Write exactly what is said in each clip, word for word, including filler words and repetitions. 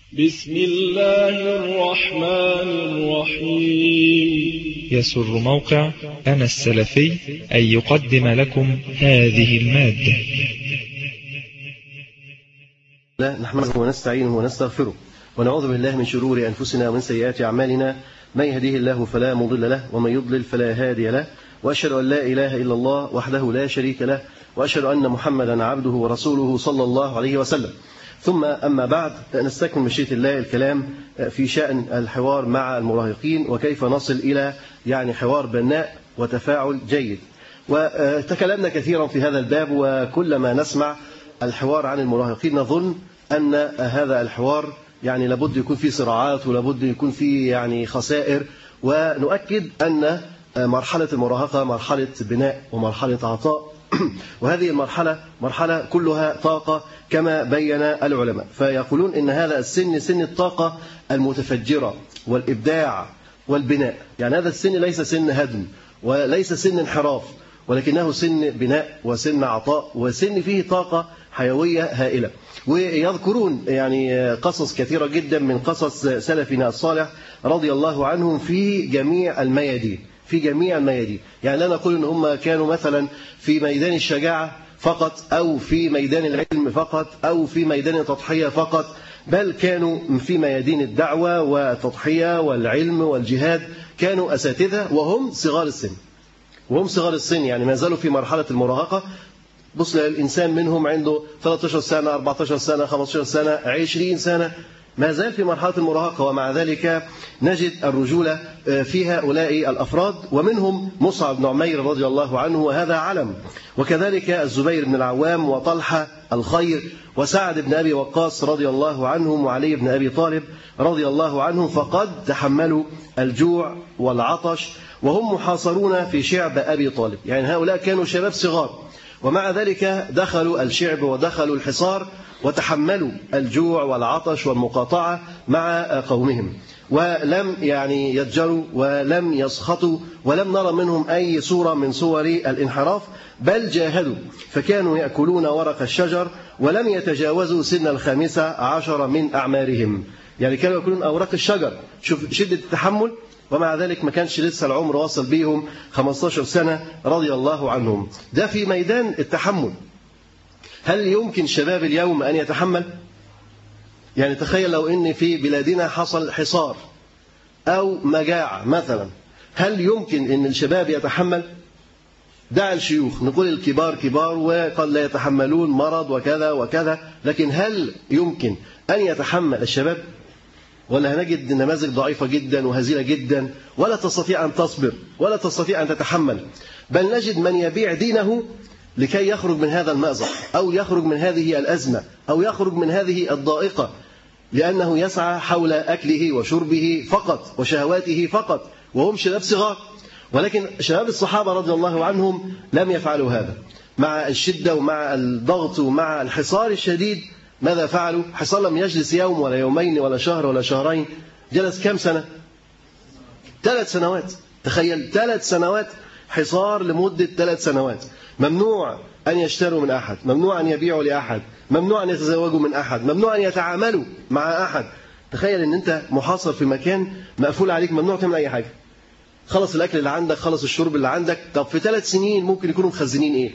بسم الله الرحمن الرحيم. يسر موقع أنا السلفي أن يقدم لكم هذه المادة. لا نحمده ونستعينه ونستغفره ونعوذ بالله من شرور أنفسنا ومن سيئات أعمالنا. من يهديه الله فلا مضل له ومن يضلل فلا هادي له، وأشهد أن لا إله إلا الله وحده لا شريك له، وأشهد أن محمدا عبده ورسوله صلى الله عليه وسلم. ثم أما بعد، نستكمل مشيئة الله الكلام في شأن الحوار مع المراهقين وكيف نصل إلى يعني حوار بناء وتفاعل جيد. وتكلمنا كثيرا في هذا الباب، وكلما نسمع الحوار عن المراهقين نظن أن هذا الحوار يعني لابد يكون فيه صراعات ولابد يكون فيه يعني خسائر، ونؤكد أن مرحلة المراهقة مرحلة بناء ومرحلة عطاء، وهذه المرحلة مرحلة كلها طاقة كما بين العلماء، فيقولون إن هذا السن سن الطاقة المتفجرة والإبداع والبناء. يعني هذا السن ليس سن هدم وليس سن انحراف، ولكنه سن بناء وسن عطاء وسن فيه طاقة حيوية هائلة. ويذكرون يعني قصص كثيرة جدا من قصص سلفنا الصالح رضي الله عنهم في جميع الميادين في جميع الميادين. يعني لا نقول ان هم كانوا مثلا في ميدان الشجاعة فقط أو في ميدان العلم فقط أو في ميدان التضحية فقط، بل كانوا في ميادين الدعوة والتضحية والعلم والجهاد، كانوا أساتذة وهم صغار السن وهم صغار السن يعني ما زالوا في مرحلة المراهقة. بص الإنسان منهم عنده ثلاثة عشر سنة أربعة عشر سنة خمسة عشر سنة عشرين سنة، ما زال في مرحلة المراهقة، ومع ذلك نجد الرجولة في هؤلاء الأفراد، ومنهم مصعب بن عمير رضي الله عنه وهذا علم، وكذلك الزبير بن العوام وطلحة الخير وسعد بن أبي وقاص رضي الله عنهم وعلي بن أبي طالب رضي الله عنهم، فقد تحملوا الجوع والعطش وهم محاصرون في شعب أبي طالب. يعني هؤلاء كانوا شباب صغار، ومع ذلك دخلوا الشعب ودخلوا الحصار وتحملوا الجوع والعطش والمقاطعة مع قومهم، ولم يعني يتجروا ولم يسخطوا ولم نرى منهم أي صورة من صور الانحراف، بل جاهدوا، فكانوا يأكلون ورق الشجر ولم يتجاوزوا سن الخامسة عشر من أعمارهم. يعني كانوا يأكلون أوراق الشجر، شوف شدة التحمل، ومع ذلك ما كانش لسه العمر واصل بيهم خمسة عشر سنة رضي الله عنهم. ده في ميدان التحمل. هل يمكن شباب اليوم أن يتحمل؟ يعني تخيل لو إن في بلادنا حصل حصار أو مجاعة مثلا، هل يمكن أن الشباب يتحمل؟ دع الشيوخ، نقول الكبار كبار وقد لا يتحملون مرض وكذا وكذا، لكن هل يمكن أن يتحمل الشباب؟ ولا هنجد نماذج ضعيفة جدا وهزيلة جدا، ولا تستطيع أن تصبر ولا تستطيع أن تتحمل، بل نجد من يبيع دينه لكي يخرج من هذا المأزق أو يخرج من هذه الأزمة أو يخرج من هذه الضائقة، لأنه يسعى حول أكله وشربه فقط وشهواته فقط، وهم شباب صغار. ولكن شباب الصحابة رضي الله عنهم لم يفعلوا هذا. مع الشدة ومع الضغط ومع الحصار الشديد ماذا فعلوا؟ حصار لم يجلس يوم ولا يومين ولا شهر ولا شهرين، جلس كم سنة؟ ثلاث سنوات. تخيل، ثلاث سنوات حصار لمدة ثلاث سنوات، ممنوع أن يشتروا من أحد، ممنوع أن يبيعوا لأحد، ممنوع أن يتزوجوا من أحد، ممنوع أن يتعاملوا مع أحد. تخيل أن أنت محاصر في مكان مقفول عليك، ممنوع تعمل أي حاجة. خلص الأكل اللي عندك، خلص الشرب اللي عندك. طب في ثلاث سنين ممكن يكونوا مخزنين إيه؟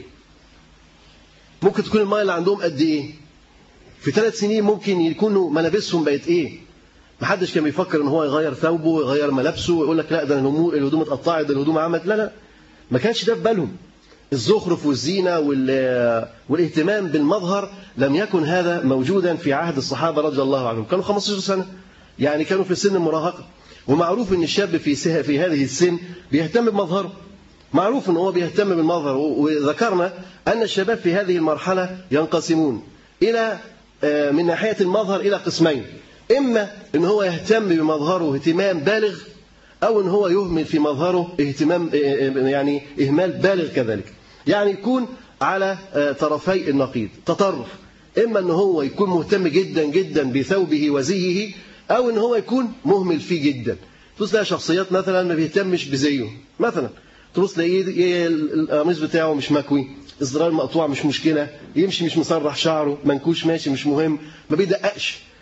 ممكن تكون الماء اللي عندهم قد إيه؟ في ثلاث سنين ممكن يكونوا ملابسهم بقت إيه؟ محدش كان بيفكر إن هو يغير ثوبه ويغير ملابسه ويقول لك لا ده الهدوم اتقطعت، ده الهدوم عملت، لا لا، ما كانش ده في بالهم. الزخرف والزينة والاهتمام بالمظهر لم يكن هذا موجودا في عهد الصحابة رضي الله عنهم. كانوا خمسة عشر سنة، يعني كانوا في سن المراهقة، ومعروف ان الشاب في في هذه السن بيهتم بمظهره، معروف ان هو بيهتم بالمظهر. وذكرنا ان الشباب في هذه المرحلة ينقسمون الى من ناحية المظهر الى قسمين، اما ان هو يهتم بمظهره اهتمام بالغ، أو إن هو يهمل في مظهره اهتمام يعني إهمال بالغ كذلك. يعني يكون على طرفي النقيض، تطرف، إما إن هو يكون مهتم جدا جدا بثوبه وزيه، أو إن هو يكون مهمل فيه جدا. تبص تلاقي شخصيات مثلا ما بيهتمش بزيه، مثلا تبص تلاقيه القميص بتاعه مش مكوي، الزرار مقطوع مش مشكلة، يمشي مش مسرح شعره، منكوش ماشي مش مهم، ما بيدققش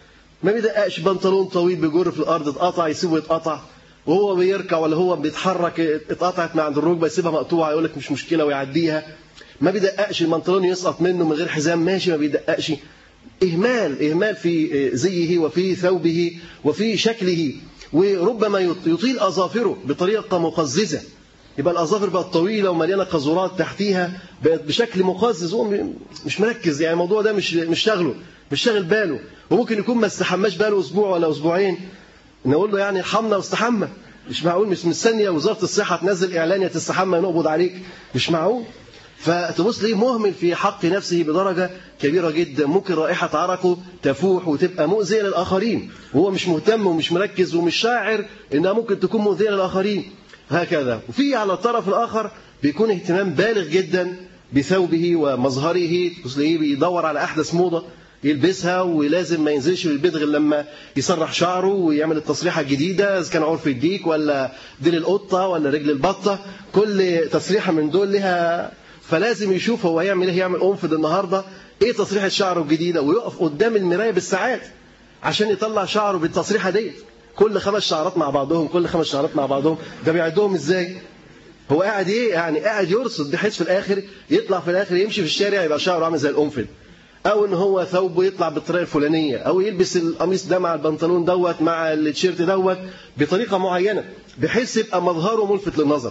ما بيدققش بنطلون طويل بيجر في الارض اتقطع يسيبه يتقطع، وهو بيركع ولا هو بيتحرك اتقطعت من عند الركبه يسيبها مقطوعه يقول لك مش مشكله ويعديها. ما بيدققش البنطلون يسقط منه من غير حزام ماشي، ما بيدققش. اهمال اهمال في زيه وفي ثوبه وفي شكله، وربما يطيل اظافره بطريقه مقززه، يبقى الاظافر بقت طويله ومليانه قذورات تحتيها بقت بشكل مقزز، هو مش مركز، يعني الموضوع ده مش مش شاغله، مش شاغل باله، وممكن يكون ما استحماش باله اسبوع ولا اسبوعين، نقول له يعني ارحمنا واستحمى، مش معقول مش مستنيه وزاره الصحه تنزل اعلان يا تستحمى نقبض عليك، مش معقول. فتبص ليه مهمل في حق نفسه بدرجه كبيره جدا، ممكن رائحه عرقه تفوح وتبقى مؤذيه للاخرين، وهو مش مهتم ومش مركز ومش شاعر انها ممكن تكون مؤذيه للاخرين هكذا. وفي على الطرف الاخر بيكون اهتمام بالغ جدا بثوبه ومظهره، تلاقيه بيدور على احدث موضه يلبسها، ولازم ما ينزلش من البيت غير لما يسرح شعره ويعمل التصريحه الجديده، اذا كان عرف الديك ولا ديل القطه ولا رجل البطه، كل تصريحه من دول لها، فلازم يشوف هو هيعمل ايه، يعمل انفض النهارده ايه تصريحه شعره الجديده، ويقف قدام المرايه بالساعات عشان يطلع شعره بالتصريحه ديت، كل خمس شعرات مع بعضهم، كل خمس شعرات مع بعضهم، ده بيعدهم ازاي؟ هو قاعد ايه يعني؟ قاعد يرصد بحيث في الاخر يطلع في الاخر يمشي في الشارع يبقى شعره عامل زي القنفذ، او ان هو ثوبه يطلع بالطريقه الفلانيه، او يلبس القميص ده مع البنطلون دوت مع التيشيرت دوت بطريقه معينه بحيث يبقى مظهره ملفت للنظر.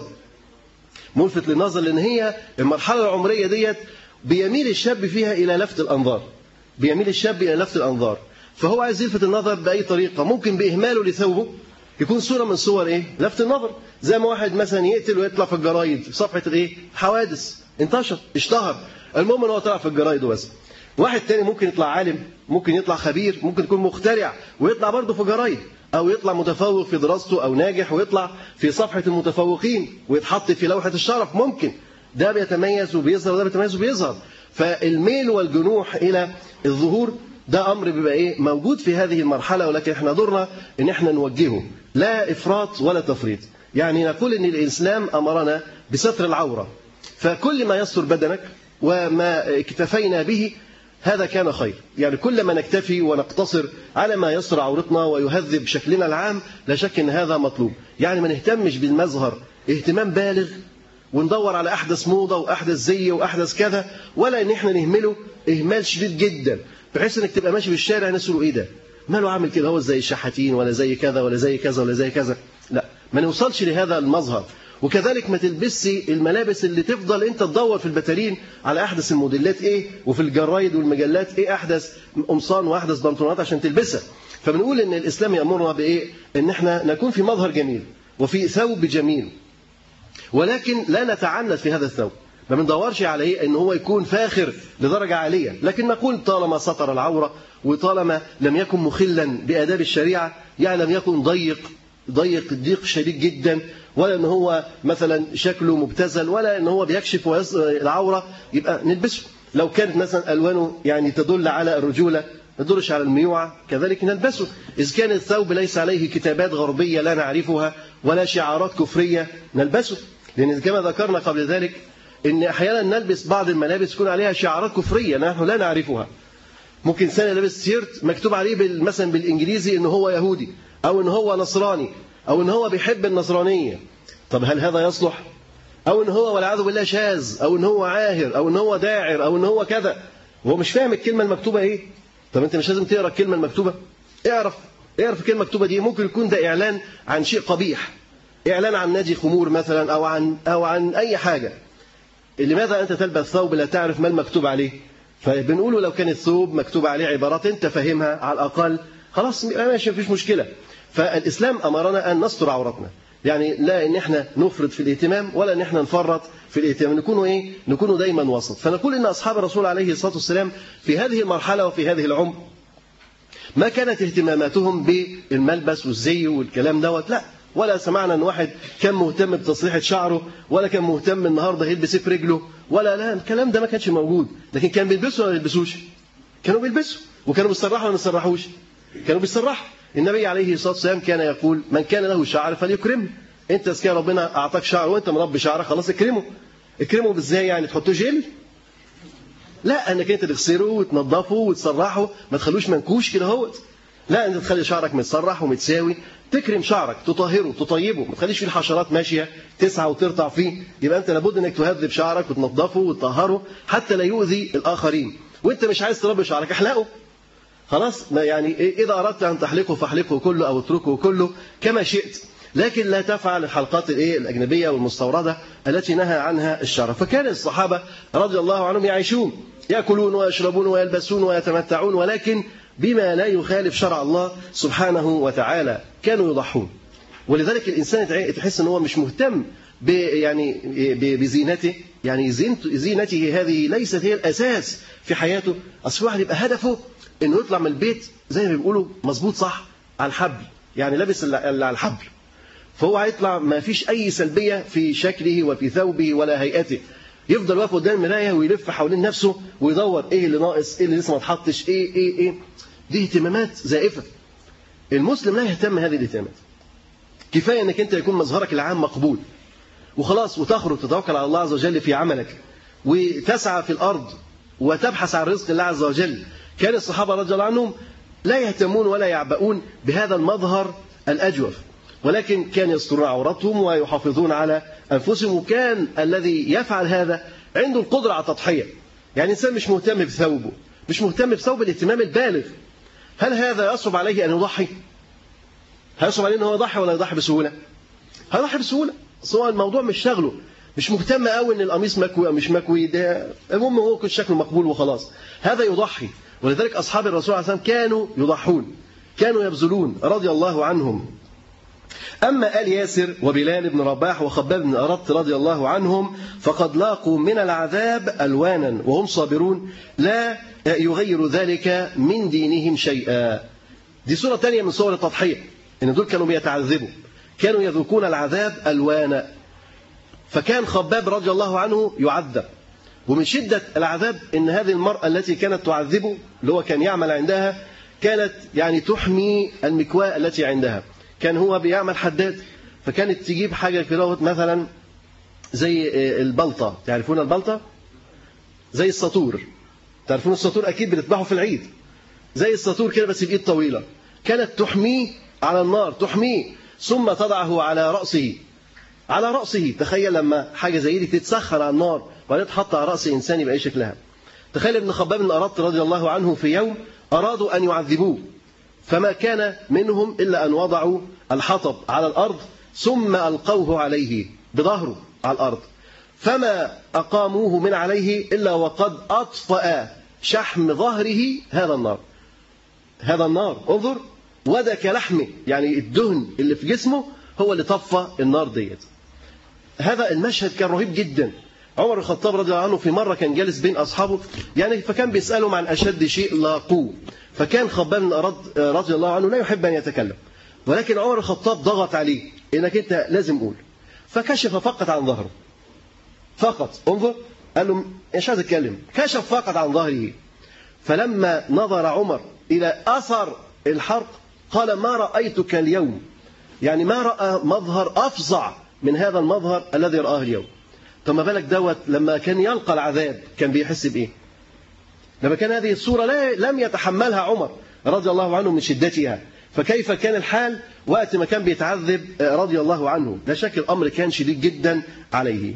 ملفت للنظر لان هي المرحله العمريه ديت بيميل الشاب فيها الى لفت الانظار، بيميل الشاب الى لفت الانظار، فهو عايز يلفت النظر باي طريقه، ممكن باهماله لثوبه يكون صوره من صور ايه؟ لفت النظر، زي ما واحد مثلا يقتل ويطلع في الجرايد في صفحه الايه؟ حوادث، انتشر اشتهر، المهم ان هو طلع في الجرايد وبس. واحد تاني ممكن يطلع عالم، ممكن يطلع خبير، ممكن يكون مخترع ويطلع برضه في جرايد، او يطلع متفوق في دراسته او ناجح ويطلع في صفحه المتفوقين ويتحط في لوحه الشرف، ممكن ده بيتميز وبيظهر وده بيتميز وبيظهر. فالميل والجنوح الى الظهور ده امر بيبقى ايه؟ موجود في هذه المرحله، ولكن احنا دورنا ان احنا نوجهه، لا افراط ولا تفريط. يعني نقول ان الاسلام امرنا بستر العوره، فكل ما يستر بدنك وما اكتفينا به هذا كان خير، يعني كل ما نكتفي ونقتصر على ما يستر عورتنا ويهذب شكلنا العام لا شك ان هذا مطلوب. يعني ما نهتمش بالمظهر اهتمام بالغ وندور على احدث موضه واحدث زي واحدث كذا، ولا ان احنا نهمله اهمال شديد جدا بحيث انك تبقى ماشي في الشارع الناس يقولوا ايه ده؟ ماله عامل كده، هو زي الشحاتين ولا زي كذا ولا زي كذا ولا زي كذا؟ لا، ما نوصلش لهذا المظهر. وكذلك ما تلبسي الملابس اللي تفضل انت تدور في البتارين على احدث الموديلات ايه، وفي الجرايد والمجلات ايه احدث قمصان واحدث بنطلونات عشان تلبسها. فبنقول ان الاسلام يامرنا بايه؟ ان احنا نكون في مظهر جميل وفي ثوب جميل، ولكن لا نتعنت في هذا الثوب، ما بندورش على ايه ان هو يكون فاخر لدرجه عاليه، لكن نقول طالما ستر العوره وطالما لم يكن مخلا باداب الشريعه، يعني لم يكن ضيق ضيق ضيق شديد جدا، ولا ان هو مثلا شكله مبتذل، ولا ان هو بيكشف العوره، يبقى نلبسه. لو كانت مثلا الوانه يعني تدل على الرجوله ما تدلش على الميوعه كذلك نلبسه. اذا كان الثوب ليس عليه كتابات غربيه لا نعرفها ولا شعارات كفريه نلبسه، لان كما ذكرنا قبل ذلك ان احيانا نلبس بعض الملابس يكون عليها شعارات كفريه نحن لا نعرفها. ممكن انسان لابس تيشيرت مكتوب عليه مثلا بالانجليزي ان هو يهودي، او ان هو نصراني، او ان هو بيحب النصرانيه. طب هل هذا يصلح؟ او ان هو والعياذ بالله شاذ، او ان هو عاهر، او ان هو داعر، او ان هو كذا، وهو مش فاهم الكلمه المكتوبه ايه. طب انت مش لازم تقرا الكلمه المكتوبه، اعرف اعرف الكلمه المكتوبه دي، ممكن يكون ده اعلان عن شيء قبيح، اعلان عن نادي خمور مثلا، او عن او عن اي حاجه. لماذا انت تلبس ثوب لا تعرف ما المكتوب عليه؟ فبنقوله لو كان الثوب مكتوب عليه عبارات انت فاهمها على الاقل خلاص ماشي مفيش مشكله. فالاسلام امرنا ان نستر عورتنا، يعني لا ان احنا نفرط في الاهتمام ولا ان احنا نفرط في الاهتمام، نكونوا ايه؟ نكونوا دايما وسط. فنقول ان اصحاب الرسول عليه الصلاه والسلام في هذه المرحله وفي هذه العمر ما كانت اهتماماتهم بالملبس والزي والكلام دوت، لا، ولا سمعنا ان واحد كان مهتم بتصريحه شعره، ولا كان مهتم النهارده هيلبس ايه في رجله، ولا لا، الكلام ده ما كانش موجود. لكن كان بيلبسوا ولا ما بيلبسوش؟ كانوا بيلبسوا، وكانوا بيسرحوا ولا ما بيسرحوش؟ كانوا بيسرحوا. النبي عليه الصلاه والسلام كان يقول من كان له شعر فليكرمه. انت اذا كان ربنا اعطاك شعر وانت مربي شعرك خلاص اكرمه. اكرمه ازاي يعني؟ تحطه جل؟ لا، انك انت تغسله وتنظفه وتسرحه، ما تخلوش منكوش كده اهوت. لا، أنت تخلي شعرك متسرح ومتساوي، تكرم شعرك، تطهره تطيبه، ما تخليش فيه الحشرات ماشية تسعى وترتع فيه. يبقى أنت لابد أنك تهذب شعرك وتنظفه وتطهره حتى لا يؤذي الآخرين. وأنت مش عايز تربي شعرك، احلقه خلاص. يعني إذا أردت أن تحلقه فاحلقه كله أو اتركه كله كما شئت، لكن لا تفعل الحلقات الايه الأجنبية والمستوردة التي نهى عنها الشرع. فكان الصحابة رضي الله عنهم يعيشون، يأكلون ويشربون ويلبسون ويتمتعون، ولكن بما لا يخالف شرع الله سبحانه وتعالى. كانوا يضحون. ولذلك الإنسان تحس أنه مش مهتم يعني بزينته، يعني زينته هذه ليست هي الأساس في حياته. أصل واحد يبقى هدفه أنه يطلع من البيت زي ما بيقولوا مظبوط صح على الحبل، يعني لابس اللي على الحبل، فهو هيطلع ما فيش أي سلبية في شكله وفي ثوبه ولا هيئته. يفضل واقف قدام المراية ويلف حوالين نفسه ويدور إيه اللي ناقص، إيه اللي لسه ما اتحطش، إيه إيه إيه. دي اهتمامات زائفة. المسلم لا يهتم هذه الاهتمامات. كفاية أنك أنت يكون مظهرك العام مقبول وخلاص، وتخرج تتوكل على الله عز وجل في عملك وتسعى في الأرض وتبحث عن رزق الله عز وجل. كان الصحابة رضي الله عنهم لا يهتمون ولا يعبؤون بهذا المظهر الأجوف، ولكن كان يسترون عورتهم ويحافظون على أنفسهم. وكان الذي يفعل هذا عنده القدرة على التضحية. يعني إنسان مش مهتم بثوبه، مش مهتم بثوب الاهتمام البالغ، هل هذا يصعب عليه أن يضحي؟ هيصعب عليه أن هو يضحي ولا يضحي بسهولة؟ هيضحي بسهولة. سواء الموضوع مش شغله، مش مهتم قوي ان القميص مكوي او مش مكوي، ده المهم هو كل شكله مقبول وخلاص. هذا يضحي. ولذلك اصحاب الرسول عليه الصلاه والسلام كانوا يضحون، كانوا يبذلون رضي الله عنهم. اما آل ياسر وبلال بن رباح وخباب بن أرط رضي الله عنهم فقد لاقوا من العذاب الوانا وهم صابرون لا يغير ذلك من دينهم شيئا. دي صوره ثانيه من صور التضحيه، ان دول كانوا بيتعذبوا، كانوا يذوقون العذاب الوانا. فكان خباب رضي الله عنه يعذب، ومن شدة العذاب إن هذه المرأة التي كانت تعذبه اللي هو كان يعمل عندها كانت يعني تحمي المكواة التي عندها. كان هو بيعمل حداد، فكانت تجيب حاجة كده مثلا زي البلطة، تعرفون البلطة؟ زي السطور، تعرفون السطور أكيد بتذبحوا في العيد، زي السطور كده بس بإيد طويلة. كانت تحميه على النار، تحميه ثم تضعه على رأسه، على رأسه. تخيل لما حاجة زي دي تتسخن على النار وبعدين تحط على رأس إنسان يبقى إيه شكلها. تخيل ابن خباب بن أرط رضي الله عنه في يوم أرادوا أن يعذبوه، فما كان منهم إلا أن وضعوا الحطب على الأرض ثم ألقوه عليه بظهره على الأرض، فما أقاموه من عليه إلا وقد أطفأ شحم ظهره هذا النار. هذا النار انظر ودك لحمه، يعني الدهن اللي في جسمه هو اللي طفى النار ديت. هذا المشهد كان رهيب جدا. عمر الخطاب رضي الله عنه في مرة كان جالس بين أصحابه يعني، فكان بيسألهم عن أشد شيء لاقوه، فكان خباب بن أرط رضي الله عنه لا يحب أن يتكلم، ولكن عمر الخطاب ضغط عليه إنك أنت لازم قول، فكشف فقط عن ظهره فقط. انظر، قال له مش عايز أتكلم، كشف فقط عن ظهره. فلما نظر عمر إلى أثر الحرق قال ما رأيتك اليوم، يعني ما رأى مظهر أفظع من هذا المظهر الذي رآه اليوم. طب ما بالك دوت لما كان يلقى العذاب كان بيحس بإيه؟ لما كان هذه الصورة لا لم يتحملها عمر رضي الله عنه من شدتها، فكيف كان الحال وقت ما كان بيتعذب رضي الله عنه؟ لا شك الأمر كان شديد جدا عليه.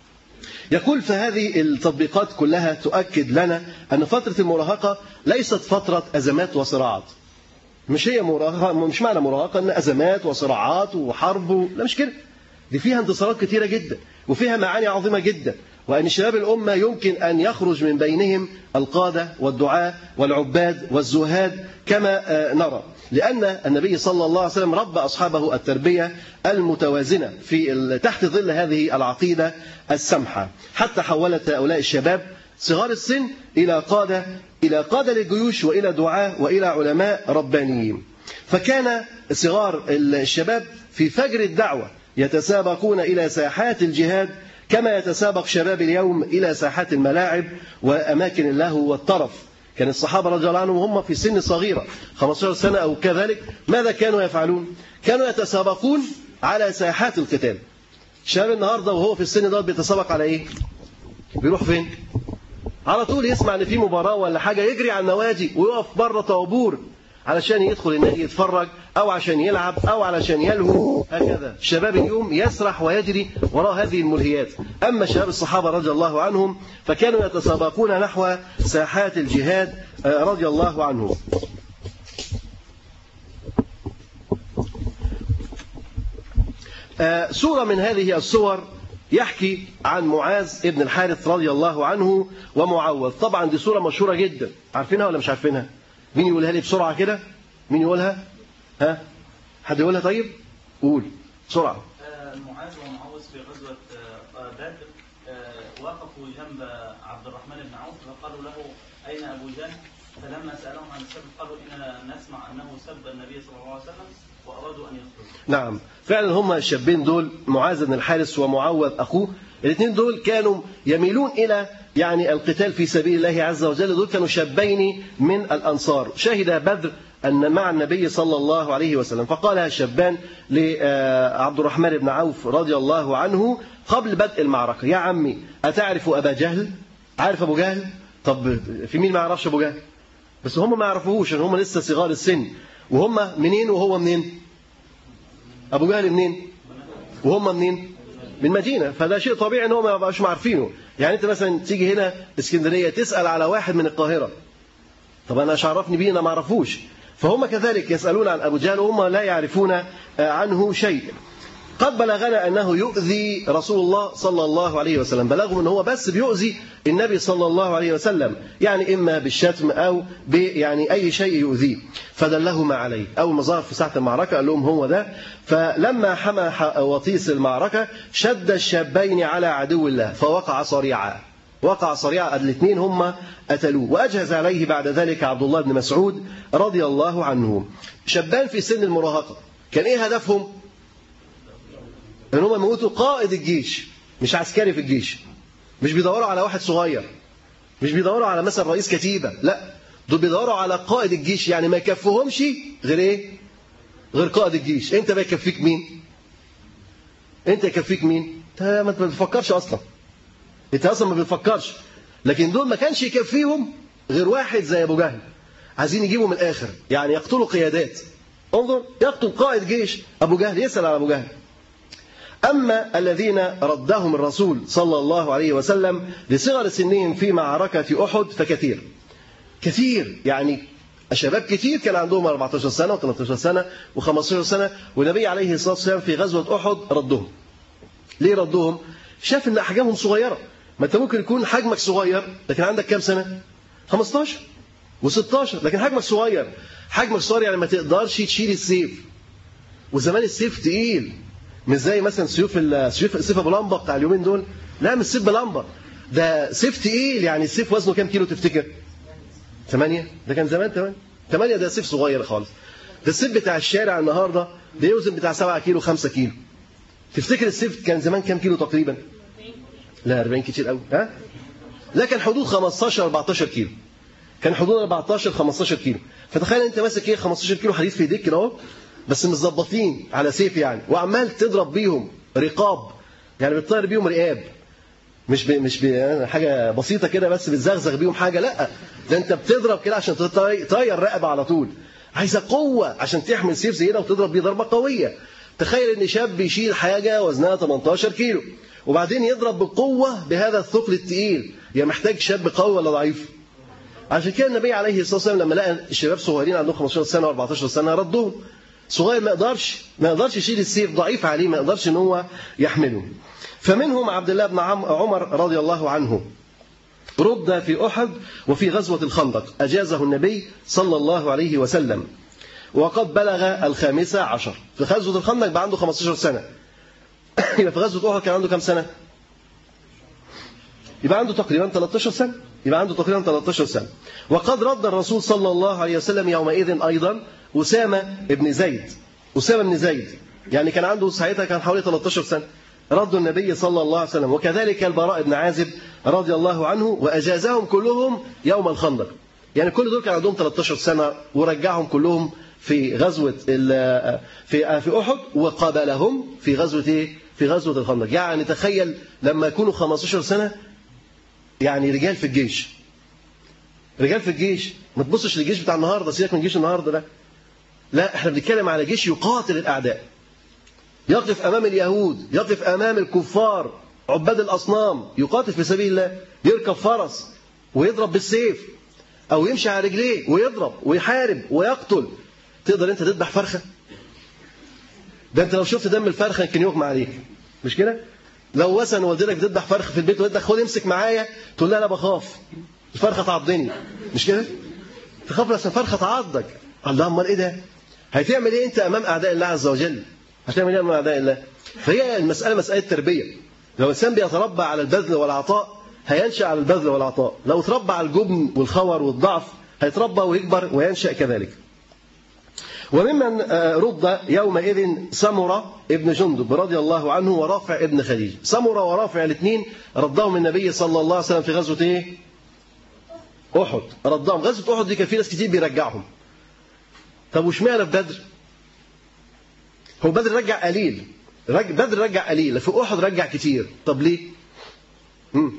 يقول فهذه التطبيقات كلها تؤكد لنا أن فترة المراهقة ليست فترة أزمات وصراعات. مش هي مراهقة، مش معنى مراهقة أن أزمات وصراعات وحرب، لا مش كده. دي فيها انتصارات كثيرة جدا وفيها معاني عظيمة جدا، وأن شباب الأمة يمكن أن يخرج من بينهم القادة والدعاة والعباد والزهاد كما نرى، لأن النبي صلى الله عليه وسلم ربى أصحابه التربية المتوازنة في تحت ظل هذه العقيدة السمحة، حتى حولت هؤلاء الشباب صغار السن إلى قادة، إلى قادة للجيوش وإلى دعاة وإلى علماء ربانيين. فكان صغار الشباب في فجر الدعوة يتسابقون إلى ساحات الجهاد كما يتسابق شباب اليوم إلى ساحات الملاعب وأماكن اللهو والطرف. كان الصحابة رضي الله عنهم هم في سن صغيرة خمسة عشر سنة أو كذلك، ماذا كانوا يفعلون؟ كانوا يتسابقون على ساحات القتال. شباب النهاردة وهو في السن ده بيتسابق على إيه؟ بيروح فين؟ على طول يسمع ان في مباراه ولا حاجه يجري على النوادي ويقف بره طابور علشان يدخل النادي يتفرج أو عشان يلعب أو علشان يلهو. هكذا شباب اليوم يسرح ويجري وراء هذه الملهيات. أما شباب الصحابة رضي الله عنهم فكانوا يتسابقون نحو ساحات الجهاد رضي الله عنهم. سورة من هذه السور يحكي عن معاذ ابن الحارث رضي الله عنه ومعوذ. طبعا دي سورة مشهورة جدا، عارفينها ولا مش عارفينها؟ مين يقولها لي بسرعة كده؟ مين يقولها؟ ها؟ حد يقولها طيب؟ قول بسرعة. معاذ ومعوذ في غزوة بدر وقفوا جنب عبد الرحمن بن عوف فقالوا له أين أبو جهل؟ فلما سألهم عن السبب قالوا إننا نسمع أنه سب النبي صلى الله عليه وسلم وأرادوا أن يخرجوا. نعم فعلا هم الشابين دول معاذ بن الحارث ومعوذ أخوه، الاثنين دول كانوا يميلون إلى يعني القتال في سبيل الله عز وجل. دول كانوا شابين من الأنصار شهد بدر أن مع النبي صلى الله عليه وسلم. فقال الشابان لعبد الرحمن بن عوف رضي الله عنه قبل بدء المعركة: يا عمي أتعرف أبا جهل؟ عارف أبو جهل؟ طب في مين ما يعرفش أبو جهل؟ بس هم ما يعرفوهوش، هم لسه صغار السن. وهم منين وهو منين؟ أبو جهل منين وهم منين؟ من مدينة. فده شيء طبيعي ان هم ما يبقاش عارفينه. يعني انت مثلا تيجي هنا اسكندرية تسأل على واحد من القاهرة، طب انا ايش عرفني بيه؟ انا ما اعرفوش. فهم كذلك يسألون عن أبو جهل وهم لا يعرفون عنه شيء. قد بلغنا أنه يؤذي رسول الله صلى الله عليه وسلم، بلغهم أنه هو بس بيؤذي النبي صلى الله عليه وسلم، يعني إما بالشتم أو يعني أي شيء يؤذيه. فدلهم عليه. أول ما ظهر في ساعة المعركة قال لهم هو ده. فلما حمى وطيس المعركة شد الشابين على عدو الله فوقع صريعا. وقع صريعا، الاثنين هم قتلوه. وأجهز عليه بعد ذلك عبد الله بن مسعود رضي الله عنه. شابان في سن المراهقة، كان إيه هدفهم؟ ان هم يموتوا قائد الجيش، مش عسكري في الجيش. مش بيدوروا على واحد صغير، مش بيدوروا على مثلا رئيس كتيبة، لا دول بيدوروا على قائد الجيش. يعني ما يكفيهمش غير ايه؟ غير قائد الجيش. انت ما يكفيك مين؟ انت يكفيك مين؟ انت ما بتفكرش اصلا، انت اصلا ما بتفكرش. لكن دول ما كانش يكفيهم غير واحد زي ابو جهل. عايزين يجيبوا من الاخر، يعني يقتلوا قيادات. انظر، يقتل قائد جيش ابو جهل، يسأل على ابو جهل. أما الذين ردهم الرسول صلى الله عليه وسلم لصغر سنهم في معركة أحد فكثير كثير. يعني الشباب كثير كان عندهم أربعة عشر سنة وثلاثة عشر سنة وخمسة عشر سنة، والنبي عليه الصلاة والسلام في غزوة أحد ردهم. ليه ردهم؟ شاف أن أحجامهم صغيرة. ما أنت ممكن يكون حجمك صغير لكن عندك كام سنة؟ خمسة عشر وستة عشر، لكن حجمك صغير. حجمك صغير يعني ما تقدرش تشيل السيف، وزمان السيف تقيل، مش زي مثلا سيوف السيوف سيف ابو لمبه بتاع اليومين دول. لا مش سيف بلمبه، ده سيف تقيل. يعني السيف وزنه كام كيلو تفتكر؟ ثمانية. ده كان زمان ثمانية. ثمانية ده سيف صغير خالص. ده السيف بتاع الشارع النهارده بيوزن بتاع سبعة كيلو خمسة كيلو. تفتكر السيف كان زمان كام كيلو تقريبا؟ لا أربعين كتير قوي. ها؟ لا كان حدود خمستاشر أربعتاشر كيلو. كان حدود أربعتاشر خمستاشر كيلو. فتخيل انت ماسك ايه خمستاشر كيلو حديد في ايديك كده اهو، بس متظبطين على سيف يعني، وعمال تضرب بيهم رقاب، يعني بتطير بيهم رقاب. مش ب... مش ب... حاجه بسيطه كده بس بتزغزغ بيهم حاجه، لا ده انت بتضرب كده عشان تطير رقبه على طول. عايزه قوه عشان تحمل سيف زي ده وتضرب بيه ضربه قويه. تخيل ان شاب بيشيل حاجه وزنها تمنتاشر كيلو وبعدين يضرب بقوه بهذا الثقل الثقيل. يا محتاج شاب قوي ولا ضعيف؟ عشان كده النبي عليه الصلاه والسلام لما لقى الشباب صغيرين عندهم خمستاشر سنه وأربعتاشر سنه ردهم. صغير ما يقدرش ما يقدرش يشيل السيف، ضعيف عليه، ما يقدرش ان هو يحمله. فمنهم عبد الله بن عمر رضي الله عنه رد في أحد وفي غزوة الخندق، أجازه النبي صلى الله عليه وسلم وقد بلغ الخامسة عشر. في غزوة الخندق بقى عنده خمستاشر سنة. يبقى في غزوة أحد كان عنده كم سنة؟ يبقى عنده تقريبا تلتاشر سنة. يبقى عنده تقريبا تلتاشر سنة. وقد رد الرسول صلى الله عليه وسلم يومئذ أيضا أسامة بن زيد. أسامة بن زيد يعني كان عنده ساعتها كان حوالي تلتاشر سنة. رد النبي صلى الله عليه وسلم. وكذلك البراء بن عازب رضي الله عنه، وأجازهم كلهم يوم الخندق. يعني كل دول كان عندهم تلتاشر سنة ورجعهم كلهم في غزوة في في أحد، وقابلهم في غزوة إيه؟ في غزوة الخندق. يعني تخيل لما يكونوا خمستاشر سنة، يعني رجال في الجيش. رجال في الجيش ما تبصش للجيش بتاع النهارده، سيبك من جيش النهارده ده. لا، احنا بنتكلم على جيش يقاتل الأعداء، يقف أمام اليهود، يقف أمام الكفار عباد الأصنام، يقاتل في سبيل الله، يركب فرس ويضرب بالسيف أو يمشي على رجليه ويضرب ويحارب ويقتل. تقدر أنت تذبح فرخة؟ ده أنت لو شفت دم الفرخة يمكن يغمى عليك، مش كده؟ لو مثلا والدتك تذبح فرخة في البيت وقالت لك خد امسك معايا، تقول لها أنا بخاف الفرخة تعضني، مش كده؟ تخاف لأن الفرخة تعضك. الله، أمال إيه ده؟ هتعمل إيه أنت أمام أعداء الله عز وجل؟ هتعمل إيه أمام أعداء الله؟ فهي المسألة مسألة تربية. لو الإنسان بيتربى على البذل والعطاء هينشأ على البذل والعطاء، لو تربى على الجبن والخور والضعف هيتربى ويكبر وينشأ كذلك. وممن رد يومئذ سمرة ابن جندب رضي الله عنه ورافع ابن خديج. سمرة ورافع الاثنين ردهم النبي صلى الله عليه وسلم في غزوة ايه؟ أحد. ردهم. غزوة أحد دي كان في ناس كتير بيرجعهم. طب واشمعنى في بدر؟ هو بدر رجع قليل، بدر رجع قليل، في أحد رجع كتير. طب ليه؟ مم.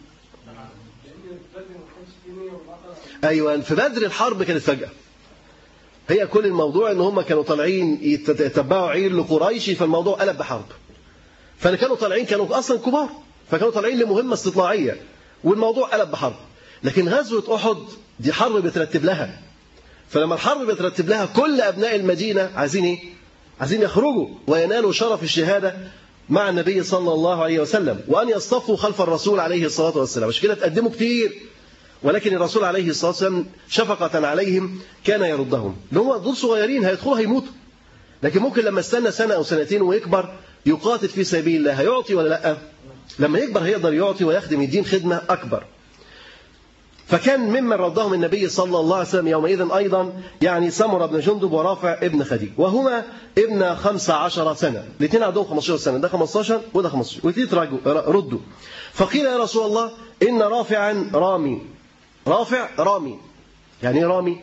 أيوة، في بدر الحرب كانت فجأة. هي كل الموضوع ان هم كانوا طالعين يتبعوا عير لقريش، فالموضوع قلب بحرب. فاللي كانوا طالعين كانوا اصلا كبار، فكانوا طالعين لمهمه استطلاعيه والموضوع قلب بحرب. لكن غزوه احد دي حرب بترتب لها، فلما الحرب بترتب لها كل ابناء المدينه عايزين ايه؟ عايزين يخرجوا وينالوا شرف الشهاده مع النبي صلى الله عليه وسلم، وان يصطفوا خلف الرسول عليه الصلاه والسلام. مش كده تقدموا كتير، ولكن الرسول عليه الصلاة والسلام شفقة عليهم كان يردهم. اللي هم دول صغيرين هيدخلوا هيموتوا، لكن ممكن لما استنى سنة أو سنتين ويكبر يقاتل في سبيل الله، هيعطي ولا لا؟ لما يكبر هيقدر يعطي ويخدم الدين خدمة أكبر. فكان ممن ردهم النبي صلى الله عليه وسلم يومئذ أيضا يعني سمرة بن جندب ورافع ابن خديج، وهما ابن خمس عشر سنة، الاثنين عندهم خمسة عشر سنة، ده خمسة عشر وده خمسة عشر، والاثنين ردوا. فقيل يا رسول الله إن رافعا رامي. رافع رامي، يعني ايه رامي؟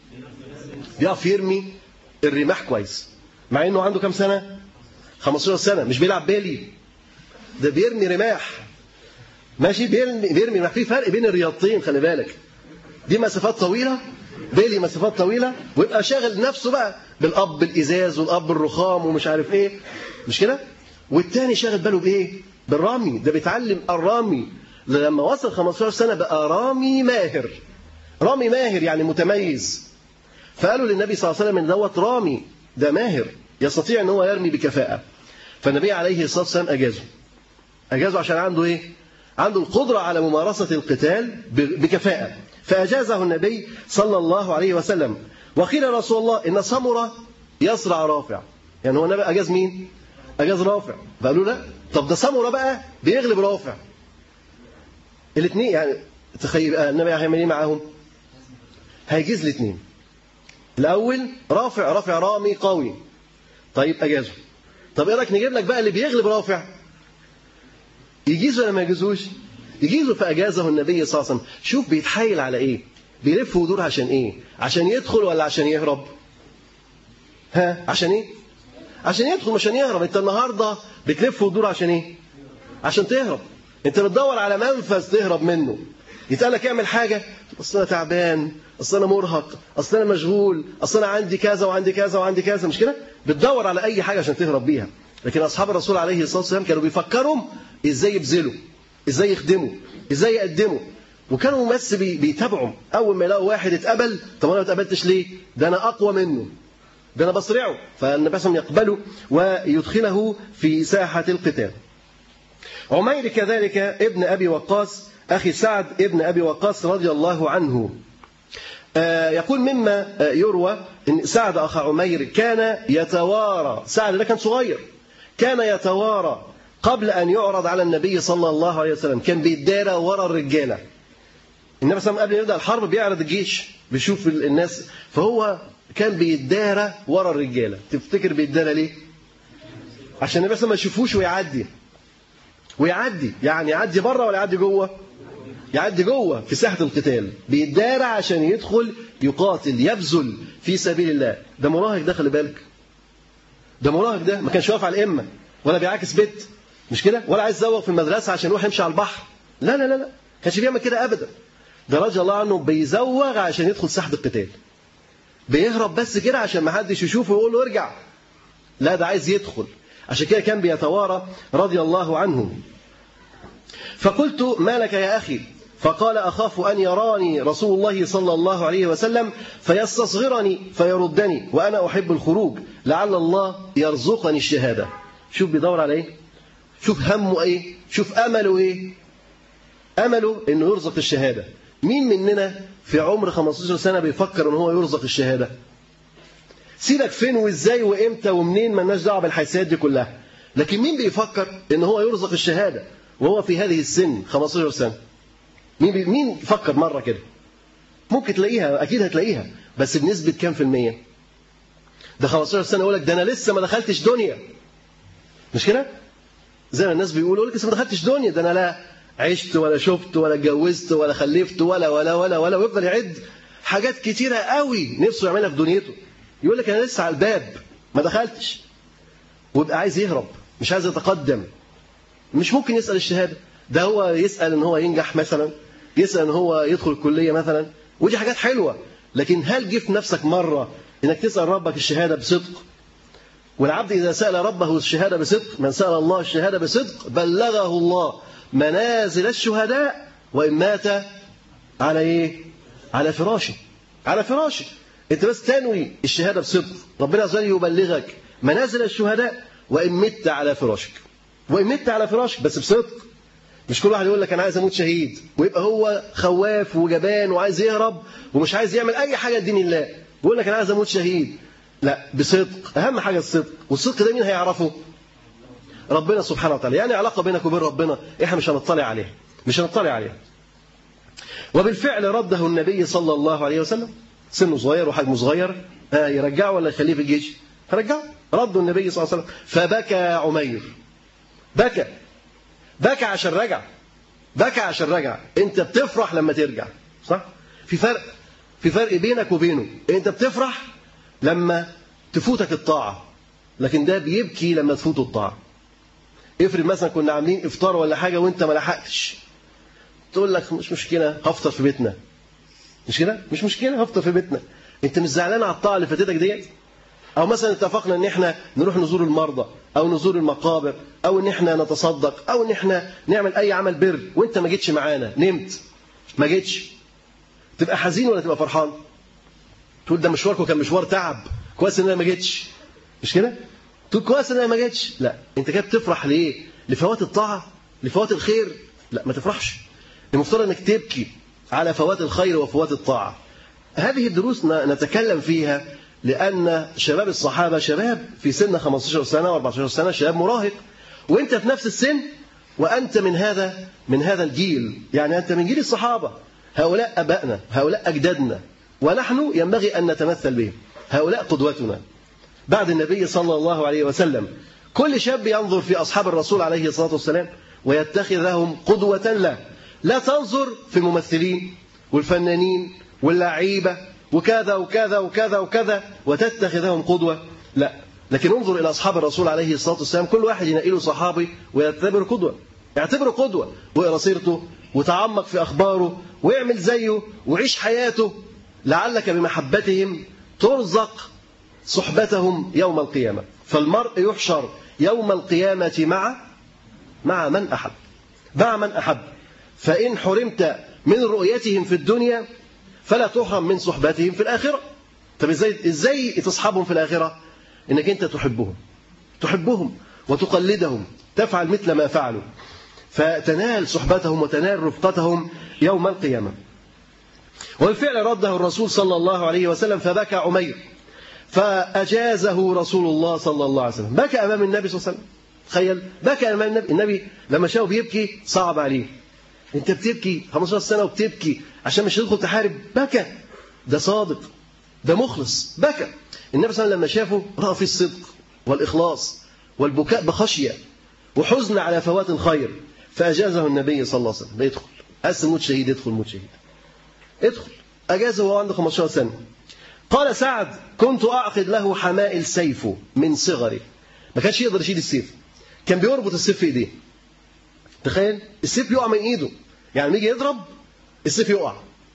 بيعرف يرمي الرماح كويس، مع انه عنده كام سنه؟ خمسة عشر سنه، مش بيلعب بالي، ده بيرمي رماح. ماشي، بيرمي بيرمي رماح. في فرق بين الرياضتين، خلي بالك، دي مسافات طويله، بالي مسافات طويله، ويبقى شاغل نفسه بقى بالاب بالازاز والاب الرخام ومش عارف ايه، مش كده؟ والتاني شاغل باله بايه؟ بالرامي، ده بيتعلم الرامي. لما وصل خمسة عشر سنة بقى رامي ماهر. رامي ماهر يعني متميز. فقالوا للنبي صلى الله عليه وسلم ان دوت رامي، ده ماهر يستطيع ان هو يرمي بكفاءة. فالنبي عليه الصلاة والسلام أجازه. أجازه عشان عنده ايه؟ عنده القدرة على ممارسة القتال بكفاءة. فأجازه النبي صلى الله عليه وسلم. وقيل يا رسول الله إن سمرة يصرع رافع. يعني هو النبي أجاز مين؟ أجاز رافع. فقالوا لا، طب ده سمرة بقى بيغلب رافع. الاثنين يعني تخيل النبي هيعمل ايه معاهم؟ هيجيز الاثنين. الاول رافع، رافع رامي قوي، طيب اجازه. طب ايه رايك نجيب لك بقى اللي بيغلب رافع؟ يجيزه ولا ما يجيزوش؟ يجيزه. فاجازه النبي صلى الله عليه وسلم. شوف بيتحايل على ايه؟ بيلف ويدور عشان ايه؟ عشان يدخل ولا عشان يهرب؟ ها، عشان ايه؟ عشان يدخل مش عشان يهرب. انت النهارده بتلف وتدور عشان ايه؟ عشان تهرب. انت بتدور على منفذ تهرب منه. يتقال لك اعمل حاجه، اصل انا تعبان، اصل انا مرهق، اصل انا مشغول، اصل انا عندي كذا وعندي كذا وعندي كذا، مش كده؟ بتدور على اي حاجه عشان تهرب بيها. لكن اصحاب الرسول عليه الصلاه والسلام كانوا بيفكروا ازاي يبذلوا، ازاي يخدموا، ازاي يقدموا، وكانوا بس بيتابعوا. اول ما يلاقوا واحد اتقبل، طب انا ما اتقبلتش ليه؟ ده انا اقوى منه، ده انا بصرعه. فالنبي صلى الله عليه وسلم يقبله ويدخله في ساحه القتال. عمير كذلك ابن أبي وقاص أخي سعد ابن أبي وقاص رضي الله عنه. يقول مما يروى أن سعد أخ عمير كان يتوارى. سعد ده كان صغير، كان يتوارى قبل أن يعرض على النبي صلى الله عليه وسلم. كان بيتدارى ورا الرجالة. النبي صلى الله عليه وسلم قبل يبدأ الحرب بيعرض الجيش، بيشوف الناس، فهو كان بيتدارى ورا الرجالة. تفتكر بيتدارى ليه؟ عشان النبي صلى الله عليه وسلم ما يشوفوش ويعدي ويعدي يعني يعدي بره ولا يعدي جوه؟ يعدي جوه في ساحة القتال. بيتدارى عشان يدخل يقاتل يبذل في سبيل الله. ده مراهق، ده خلي بالك، ده مراهق، ده ما كانش واقف على الإمة ولا بيعاكس بيت، مش كده؟ ولا عايز يزوق في المدرسة عشان يروح يمشي على البحر. لا لا لا لا، كانش بيعمل كده أبدا. ده رضي الله عنه بيزوغ عشان يدخل ساحة القتال، بيهرب بس كده عشان ما حدش يشوفه ويقول له ارجع، لا ده عايز يدخل، عشان كده كان بيتوارى رضي الله عنه. فقلت ما لك يا أخي؟ فقال أخاف أن يراني رسول الله صلى الله عليه وسلم فيستصغرني فيردني وأنا أحب الخروج، لعل الله يرزقني الشهادة. شوف بيدور على إيه؟ شوف همه إيه؟ شوف أمله إيه؟ أمله إنه يرزق الشهادة. مين مننا في عمر خمستاشر سنة بيفكر إن هو يرزق الشهادة؟ سيبك فين وإزاي وإمتى ومنين، مالناش دعوة بالحيثيات دي كلها، لكن مين بيفكر إن هو يرزق الشهادة وهو في هذه السن خمستاشر سنة؟ مين بي... مين فكر مرة كده؟ ممكن تلاقيها، أكيد هتلاقيها، بس بنسبة كام في المية؟ ده خمستاشر سنة يقول لك ده أنا لسه ما دخلتش دنيا، مش كده؟ زي ما الناس بيقولوا لك لسه ما دخلتش دنيا، ده أنا لا عشت ولا شفت ولا اتجوزت ولا خلفت ولا ولا ولا ولا ويفضل يعد حاجات كتيرة قوي نفسه يعملها في دنيته، يقول لك أنا لسه على الباب ما دخلتش، ويبقى عايز يهرب، مش عايز يتقدم، مش ممكن يسأل الشهادة. ده هو يسأل إن هو ينجح مثلا، يسأل إن هو يدخل الكلية مثلا، ودي حاجات حلوة، لكن هل جه في نفسك مرة إنك تسأل ربك الشهادة بصدق؟ والعبد إذا سأل ربه الشهادة بصدق، من سأل الله الشهادة بصدق بلغه الله منازل الشهداء وإن مات على إيه؟ على فراشه، على فراشه. أنت بس تنوي الشهادة بصدق، ربنا عز وجل يبلغك منازل الشهداء وإن مت على فراشك، وإن مت على فراشك بس بصدق. مش كل واحد يقول لك أنا عايز أموت شهيد ويبقى هو خواف وجبان وعايز يهرب ومش عايز يعمل أي حاجة لدين الله، بيقول لك أنا عايز أموت شهيد. لا، بصدق، أهم حاجة الصدق، والصدق ده مين هيعرفه؟ ربنا سبحانه وتعالى. يعني علاقة بينك وبين ربنا إحنا مش هنطلع عليها، مش هنطلع عليها. وبالفعل رده النبي صلى الله عليه وسلم، سنه صغير وحجمه صغير، ها يرجعه ولا يخليه في الجيش؟ فرجعه، رده النبي صلى الله عليه وسلم. فبكى عمير، بكى بكى عشان رجع، بكى عشان رجع. انت بتفرح لما ترجع، صح؟ في فرق، في فرق بينك وبينه. انت بتفرح لما تفوتك الطاعة، لكن ده بيبكي لما تفوته الطاعة. افرض مثلا كنا عاملين افطار ولا حاجة وانت ما لحقتش، تقول لك مش مشكلة هفطر في بيتنا، مش كده؟ مش مشكلة هفطر في بيتنا. انت مش زعلان على الطاعة اللي فاتتك ديت؟ او مثلا اتفقنا ان احنا نروح نزور المرضى او نزور المقابر او ان احنا نتصدق او ان احنا نعمل اي عمل بر وانت ما جيتش معانا، نمت ما جيتش، تبقى حزين ولا تبقى فرحان؟ تقول ده مشواركم كان مشوار تعب، كويس ان انا ما جيتش، مش كده؟ تقول كويس ان انا ما جيتش. لا، انت كده بتفرح ليه؟ لفوات الطاعه، لفوات الخير؟ لا، ما تفرحش. المفترض انك تبكي على فوات الخير وفوات الطاعه. هذه الدروس نتكلم فيها لأن شباب الصحابة شباب في سن خمستاشر سنة وأربعتاشر سنة، شباب مراهق، وأنت في نفس السن، وأنت من هذا من هذا الجيل، يعني أنت من جيل الصحابة. هؤلاء أبائنا، هؤلاء أجدادنا، ونحن ينبغي أن نتمثل بهم. هؤلاء قدوتنا بعد النبي صلى الله عليه وسلم. كل شاب ينظر في أصحاب الرسول عليه الصلاة والسلام ويتخذهم قدوة له. لا تنظر في الممثلين والفنانين واللعيبة وكذا وكذا وكذا وكذا وتتخذهم قدوة، لا، لكن انظر إلى أصحاب الرسول عليه الصلاة والسلام. كل واحد ينقله صحابي ويعتبره قدوة، يعتبره قدوة، واقرا سيرته وتعمق في أخباره ويعمل زيه وعيش حياته، لعلك بمحبتهم ترزق صحبتهم يوم القيامة. فالمرء يحشر يوم القيامة مع مع من أحب، مع من أحب. فإن حرمت من رؤيتهم في الدنيا فلا تحرم من صحبتهم في الآخرة. طب إزاي إزاي تصحبهم في الآخرة؟ إنك أنت تحبهم، تحبهم وتقلدهم، تفعل مثل ما فعلوا، فتنال صحبتهم وتنال رفقتهم يوم القيامة. والفعل رده الرسول صلى الله عليه وسلم، فبكى عمير فأجازه رسول الله صلى الله عليه وسلم. بكى أمام النبي صلى الله عليه وسلم، تخيل، بكى أمام النبي. النبي لما شافه بيبكي صعب عليه. أنت بتبكي خمستاشر سنة وبتبكي عشان مش هتدخل تحارب؟ بكى. ده صادق، ده مخلص، بكى. النبي صلى الله عليه وسلم لما شافه رأى فيه الصدق والإخلاص والبكاء بخشية وحزن على فوات الخير، فأجازه النبي صلى الله عليه وسلم. يدخل أس موت شهيد، يدخل موت شهيد، ادخل. أجازه وهو عنده خمستاشر سنة. قال سعد: كنت أعقد له حمائل سيفه من صغري. ما كانش يقدر يشيل السيف، كان بيربط السيف في إيديه. تخيل السيف يقع من إيده، يعني يجي يضرب السيف يقع،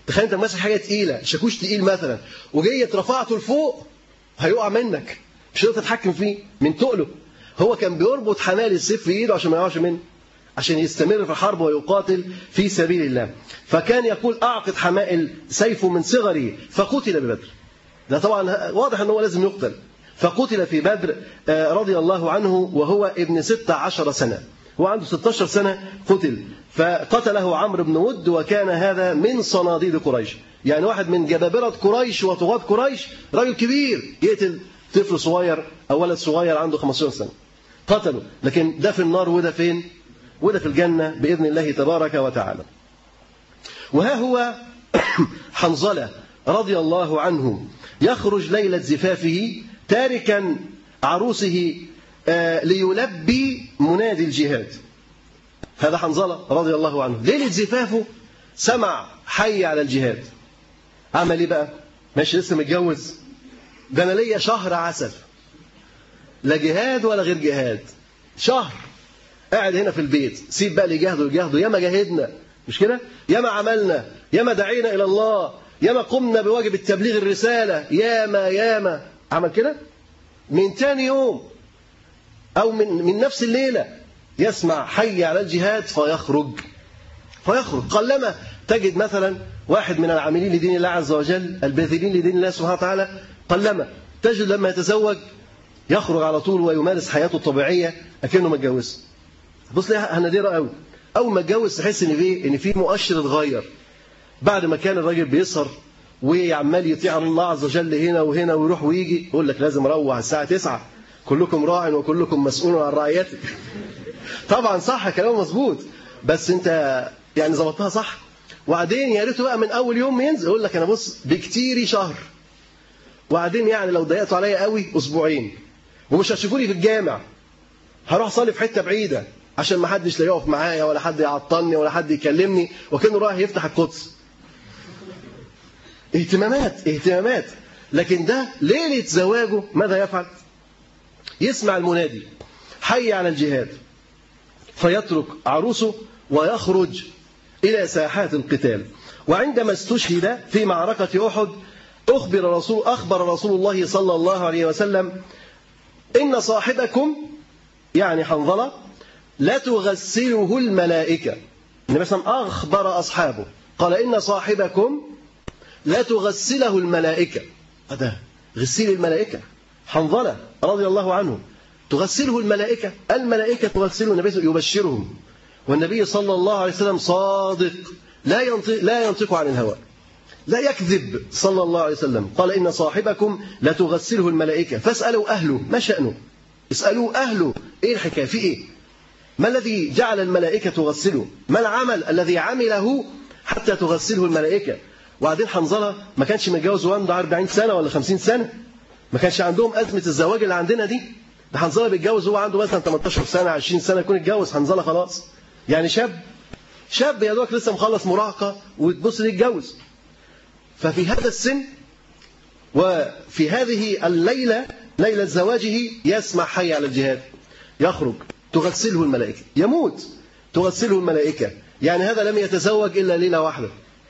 تخيل انت ماسك حاجه تقيله، شاكوش تقيل مثلا، وجاي رفعته لفوق هيقع منك، مش هتقدر تتحكم فيه من تقله. هو كان بيربط حمال السيف في ايده عشان ما يقعش منه، عشان يستمر في الحرب ويقاتل في سبيل الله. فكان يقول أعقد حمائل سيفه من صغري فقتل ببدر. ده طبعا واضح أنه لازم يقتل. فقتل في بدر رضي الله عنه وهو ابن ستة عشر سنة، هو عنده ستة عشر سنة قتل. فقتله عمرو بن ود، وكان هذا من صناديد قريش، يعني واحد من جبابرة قريش وطغاة قريش، راجل كبير يقتل طفل صغير أو ولد صغير عنده خمسة عشر سنة، قتله. لكن ده في النار وده فين؟ وده في الجنة بإذن الله تبارك وتعالى. وها هو حنظلة رضي الله عنه يخرج ليلة زفافه تاركا عروسه ليلبي منادي الجهاد. هذا حنظلة رضي الله عنه ليلة زفافه سمع حي على الجهاد. عمل ايه بقى؟ ماشي لسه متجوز، ده انا ليا شهر عسل، لا جهاد ولا غير جهاد، شهر قاعد هنا في البيت، سيب بقى اللي يجاهدوا يجاهدوا، ياما جاهدنا مش كده؟ ياما عملنا، ياما دعينا إلى الله، ياما قمنا بواجب التبليغ الرسالة، ياما ياما عمل كده. من تاني يوم أو من من نفس الليلة يسمع حي على الجهاد فيخرج فيخرج. قلما تجد مثلا واحد من العاملين لدين الله عز وجل الباذلين لدين الله سبحانه وتعالى، قلما تجد لما يتزوج يخرج على طول ويمارس حياته الطبيعية أكنه متجوز. بص لها هنديرة قوي، أول ما اتجوز تحس إن في إن في مؤشر اتغير. بعد ما كان الراجل بيسهر وعمال يطيع الله عز وجل هنا وهنا ويروح ويجي، يقول لك لازم اروح الساعة تسعة، كلكم راع وكلكم مسؤول عن رعيته. طبعا صح، كلامه مظبوط، بس أنت يعني ظبطتها صح. وبعدين يا ريته بقى من أول يوم ينزل يقول لك أنا بص بكتيري شهر، وبعدين يعني لو ضيقتوا عليا قوي أسبوعين، ومش هتشوفوني في الجامع، هروح أصلي في حتة بعيدة عشان ما حدش لا يقف معايا ولا حد يعطلني ولا حد يكلمني، وكانه رايح يفتح القدس. اهتمامات اهتمامات. لكن ده ليلة زواجه ماذا يفعل؟ يسمع المنادي حي على الجهاد فيترك عروسه ويخرج إلى ساحات القتال. وعندما استشهد في معركة أحد أخبر رسول أخبر رسول الله صلى الله عليه وسلم إن صاحبكم يعني حنظلة لا تغسله الملائكة. النبي صلى الله عليه وسلم أخبر أصحابه قال إن صاحبكم لا تغسله الملائكة. هذا غسيل الملائكة، حنظلة رضي الله عنه تغسله الملائكة، الملائكة تغسله. النبي يبشرهم، والنبي صلى الله عليه وسلم صادق لا ينطق, لا ينطق عن الهوى، لا يكذب صلى الله عليه وسلم. قال إن صاحبكم لا تغسله الملائكة فاسألوا أهله ما شأنه، اسألوا أهله إيه الحكاية في إيه، ما الذي جعل الملائكة تغسله، ما العمل الذي عمله حتى تغسله الملائكة. وبعدين حنظلة ما كانش متجوز وعنده أربعين سنة ولا خمسين سنة، ما كانش عندهم أزمة الزواج اللي عندنا دي. ده حنظلة بيتجوز هو عنده مثلا ثمانية عشر سنة عشرين سنة يكون اتجوز حنظلة خلاص، يعني شاب شاب يا دوبك لسه مخلص مراهقة وتبص ليه يتجوز. ففي هذا السن وفي هذه الليلة ليلة زواجه يسمع حي على الجهاد، يخرج تغسله الملائكة، يموت تغسله الملائكة. يعني هذا لم يتزوج إلا ليلة واحدة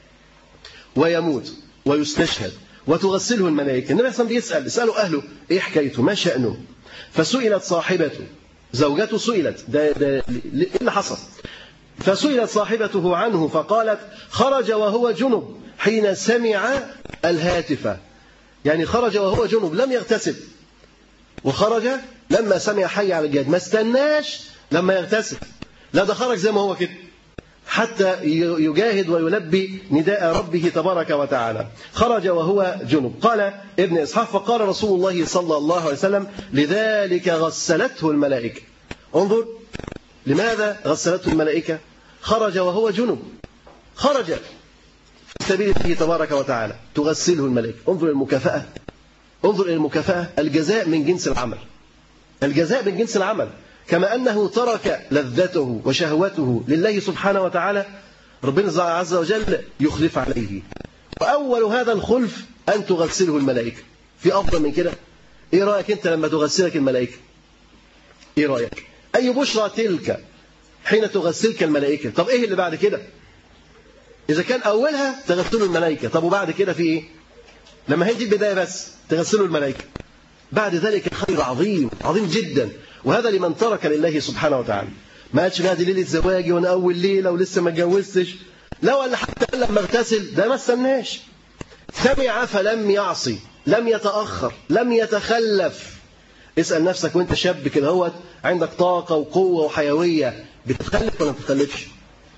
ويموت ويستشهد وتغسله الملائكة. النبي صلى الله عليه وسلم يسأل اسألوا أهله إيه حكايته ما شأنه. فسئلت صاحبته زوجته سئلت ده, ده إيه اللي حصل، فسئلت صاحبته عنه فقالت خرج وهو جنب حين سمع الهاتف، يعني خرج وهو جنب لم يغتسل، وخرج لما سمع حي على الجهاد، ما استناش لما يغتسل، لا ده خرج زي ما هو كده حتى يجاهد ويلبي نداء ربه تبارك وتعالى. خرج وهو جنب. قال ابن إسحاق فقال رسول الله صلى الله عليه وسلم لذلك غسلته الملائكة. انظر لماذا غسلته الملائكة، خرج وهو جنب، خرج في سبيل الله تبارك وتعالى تغسله الملائكة. انظر المكافأة، انظر إلى المكافأة، الجزاء من جنس العمل، الجزاء من جنس العمل. كما أنه ترك لذته وشهوته لله سبحانه وتعالى ربنا عز وجل يخلف عليه، وأول هذا الخلف أن تغسله الملائكة. في أفضل من كده؟ إيه رأيك أنت لما تغسلك الملائكة؟ إيه رأيك؟ أي بشرى تلك حين تغسلك الملائكة. طب إيه اللي بعد كده؟ إذا كان أولها تغسله الملائكة، طب وبعد كده في إيه؟ لما هي دي البداية بس تغسله الملائكة، بعد ذلك الخير عظيم عظيم جدا. وهذا لمن ترك لله سبحانه وتعالى. ما قالش بقى دي ليلة زواجي وأنا أول ليلة ولسه ما اتجوزتش، لا، ولا حتى لما اغتسل، ده ما استناش. سمع فلم يعصي، لم يتأخر، لم يتخلف. اسأل نفسك وانت شاب كده هوت عندك طاقة وقوة وحيوية، بتتخلف ولا ما بتتخلفش؟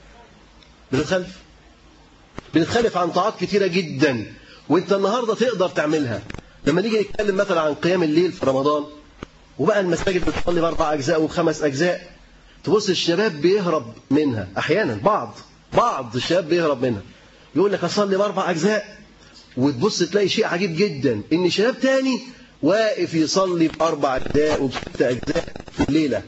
بتتخلف بتتخلف عن طاعات كتيرة جدا وانت النهاردة تقدر تعملها. لما نيجي نتكلم مثلا عن قيام الليل في رمضان، وبقى المساجد بتصلي بأربع أجزاء وخمس أجزاء، تبص الشباب بيهرب منها أحيانا، بعض بعض الشباب بيهرب منها، يقول لك أصلي بأربع أجزاء، وتبص تلاقي شيء عجيب جدا إن شباب تاني واقف يصلي بأربع أجزاء وبست أجزاء في الليلة.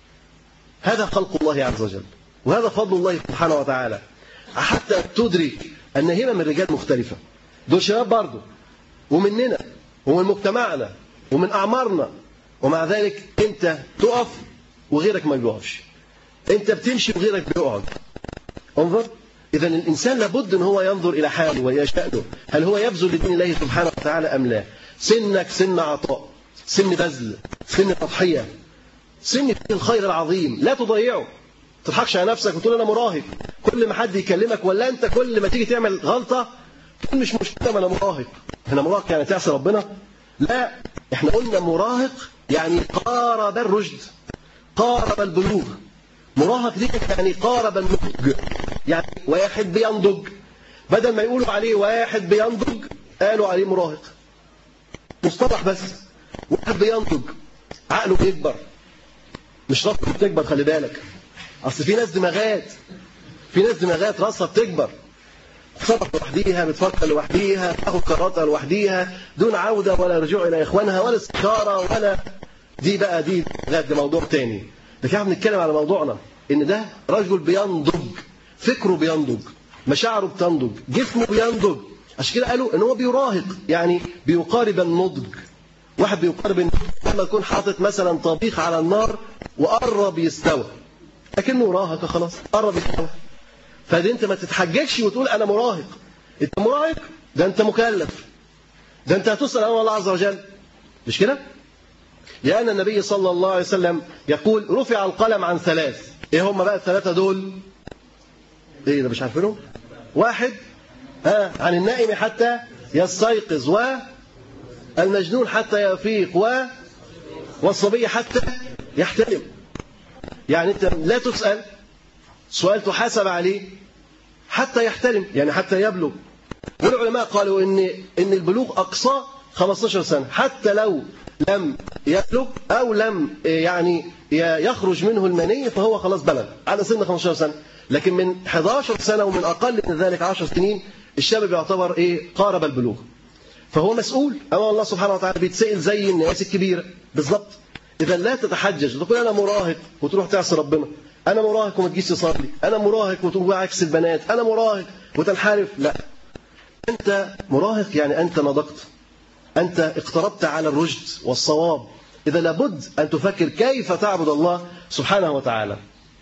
هذا خلق الله عز وجل، وهذا فضل الله سبحانه وتعالى، حتى تدرك أن همم الرجال مختلفة. دول شباب برضه ومننا ومن مجتمعنا ومن أعمارنا، ومع ذلك أنت تقف وغيرك ما يقفش، أنت بتمشي وغيرك بيقعد. انظر، إذا الإنسان لابد أن هو ينظر إلى حاله وإلى شأنه، هل هو يبذل لدين الله سبحانه وتعالى أم لا؟ سنك سن عطاء، سن بذل، سن تضحية، سن الخير العظيم، لا تضيعه. ما تضحكش على نفسك وتقول أنا مراهق، كل ما حد يكلمك ولا أنت كل ما تيجي تعمل غلطة تقول مش مشكلة ما أنا مراهق. هنا مراهق يعني تعصي ربنا؟ لا، إحنا قلنا مراهق يعني قارب الرشد، قارب البلوغ. مراهق دي يعني قارب النضج، يعني واحد بينضج، بدل ما يقولوا عليه واحد بينضج قالوا عليه مراهق. مصطلح بس، واحد بينضج عقله بيكبر، مش راسه بتكبر، خلي بالك، اصل في ناس دماغات في ناس دماغات راسها بتكبر، بتصرف لوحديها، بتفكر لوحديها، تاخد قراراتها لوحديها دون عوده ولا رجوع الى اخوانها ولا استشاره ولا دي بقى دي ده موضوع تاني. لكن احنا بنتكلم على موضوعنا ان ده رجل بينضج، فكره بينضج، مشاعره بتنضج، جسمه بينضج. عشان كده قالوا ان هو بيراهق، يعني بيقارب النضج. واحد بيقارب النضج لما يكون حاطط مثلا طبيخ على النار وقرب يستوى، لكنه راهق خلاص، قرب يستوى. فدي انت ما تتحججش وتقول انا مراهق. انت مراهق، ده انت مكلف، ده انت هتسأل عن الله عز وجل، مش كده؟ لأن النبي صلى الله عليه وسلم يقول رفع القلم عن ثلاث. ايه هم بقى الثلاثة دول؟ ايه ده مش عارفينهم؟ واحد ها عن النائم حتى يستيقظ، والمجنون حتى يفيق، و والصبي حتى يحتلم. يعني انت لا تسأل سؤال تحاسب عليه حتى يحتلم، يعني حتى يبلغ. والعلماء قالوا ان ان البلوغ اقصى خمسة عشر سنة، حتى لو لم يبلغ او لم يعني يخرج منه المني فهو خلاص بلغ على سن خمسة عشر سنة. لكن من إحدى عشرة سنة ومن اقل من ذلك عشر سنين الشاب يعتبر ايه؟ قارب البلوغ. فهو مسؤول امام الله سبحانه وتعالى، بيتسأل زي الناس الكبيره بالظبط. اذا لا تتحجج وتقول انا مراهق وتروح تعصي ربنا، انا مراهق وما تجيش تصلي، انا مراهق وتقول عكس البنات، انا مراهق وتنحرف. لا، انت مراهق يعني انت نضجت، انت اقتربت على الرشد والصواب. اذا لابد ان تفكر كيف تعبد الله سبحانه وتعالى.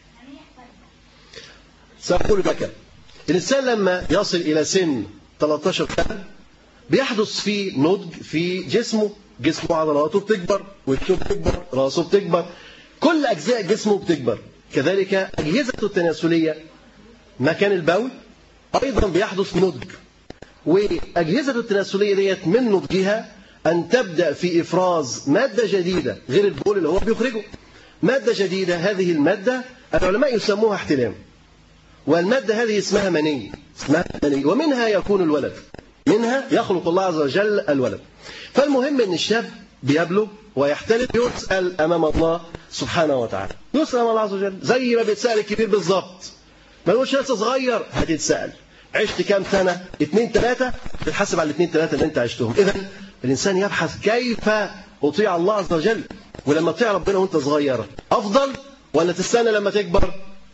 سأقول لك، الانسان لما يصل الى سن ثلاثة عشر سنة بيحدث فيه نضج في جسمه، جسمه عضلاته بتكبر، وجهه بتكبر، راسه بتكبر، كل اجزاء جسمه بتكبر. كذلك اجهزته التناسليه، مكان البول ايضا بيحدث نضج. واجهزته التناسليه ديت من نضجها ان تبدا في افراز ماده جديده غير البول اللي هو بيخرجه، ماده جديده. هذه الماده العلماء يسموها احتلام، والماده هذه اسمها مني، اسمها مني، ومنها يكون الولد، منها يخلق الله عز وجل الولد. فالمهم ان الشاب بيبلغ ويحتلم، يسأل امام الله سبحانه وتعالى، يسأل امام الله عز وجل زي ما بيتسأل الكبير بالظبط. ما يقولش لسه صغير، هتتسأل عشت كام سنة؟ اثنين ثلاثة، تتحسب على الاثنين ثلاثة اللي انت عشتهم. اذا الانسان يبحث كيف اطيع الله عز وجل. ولما تطيع ربنا وانت صغير افضل ولا تستنى لما تكبر؟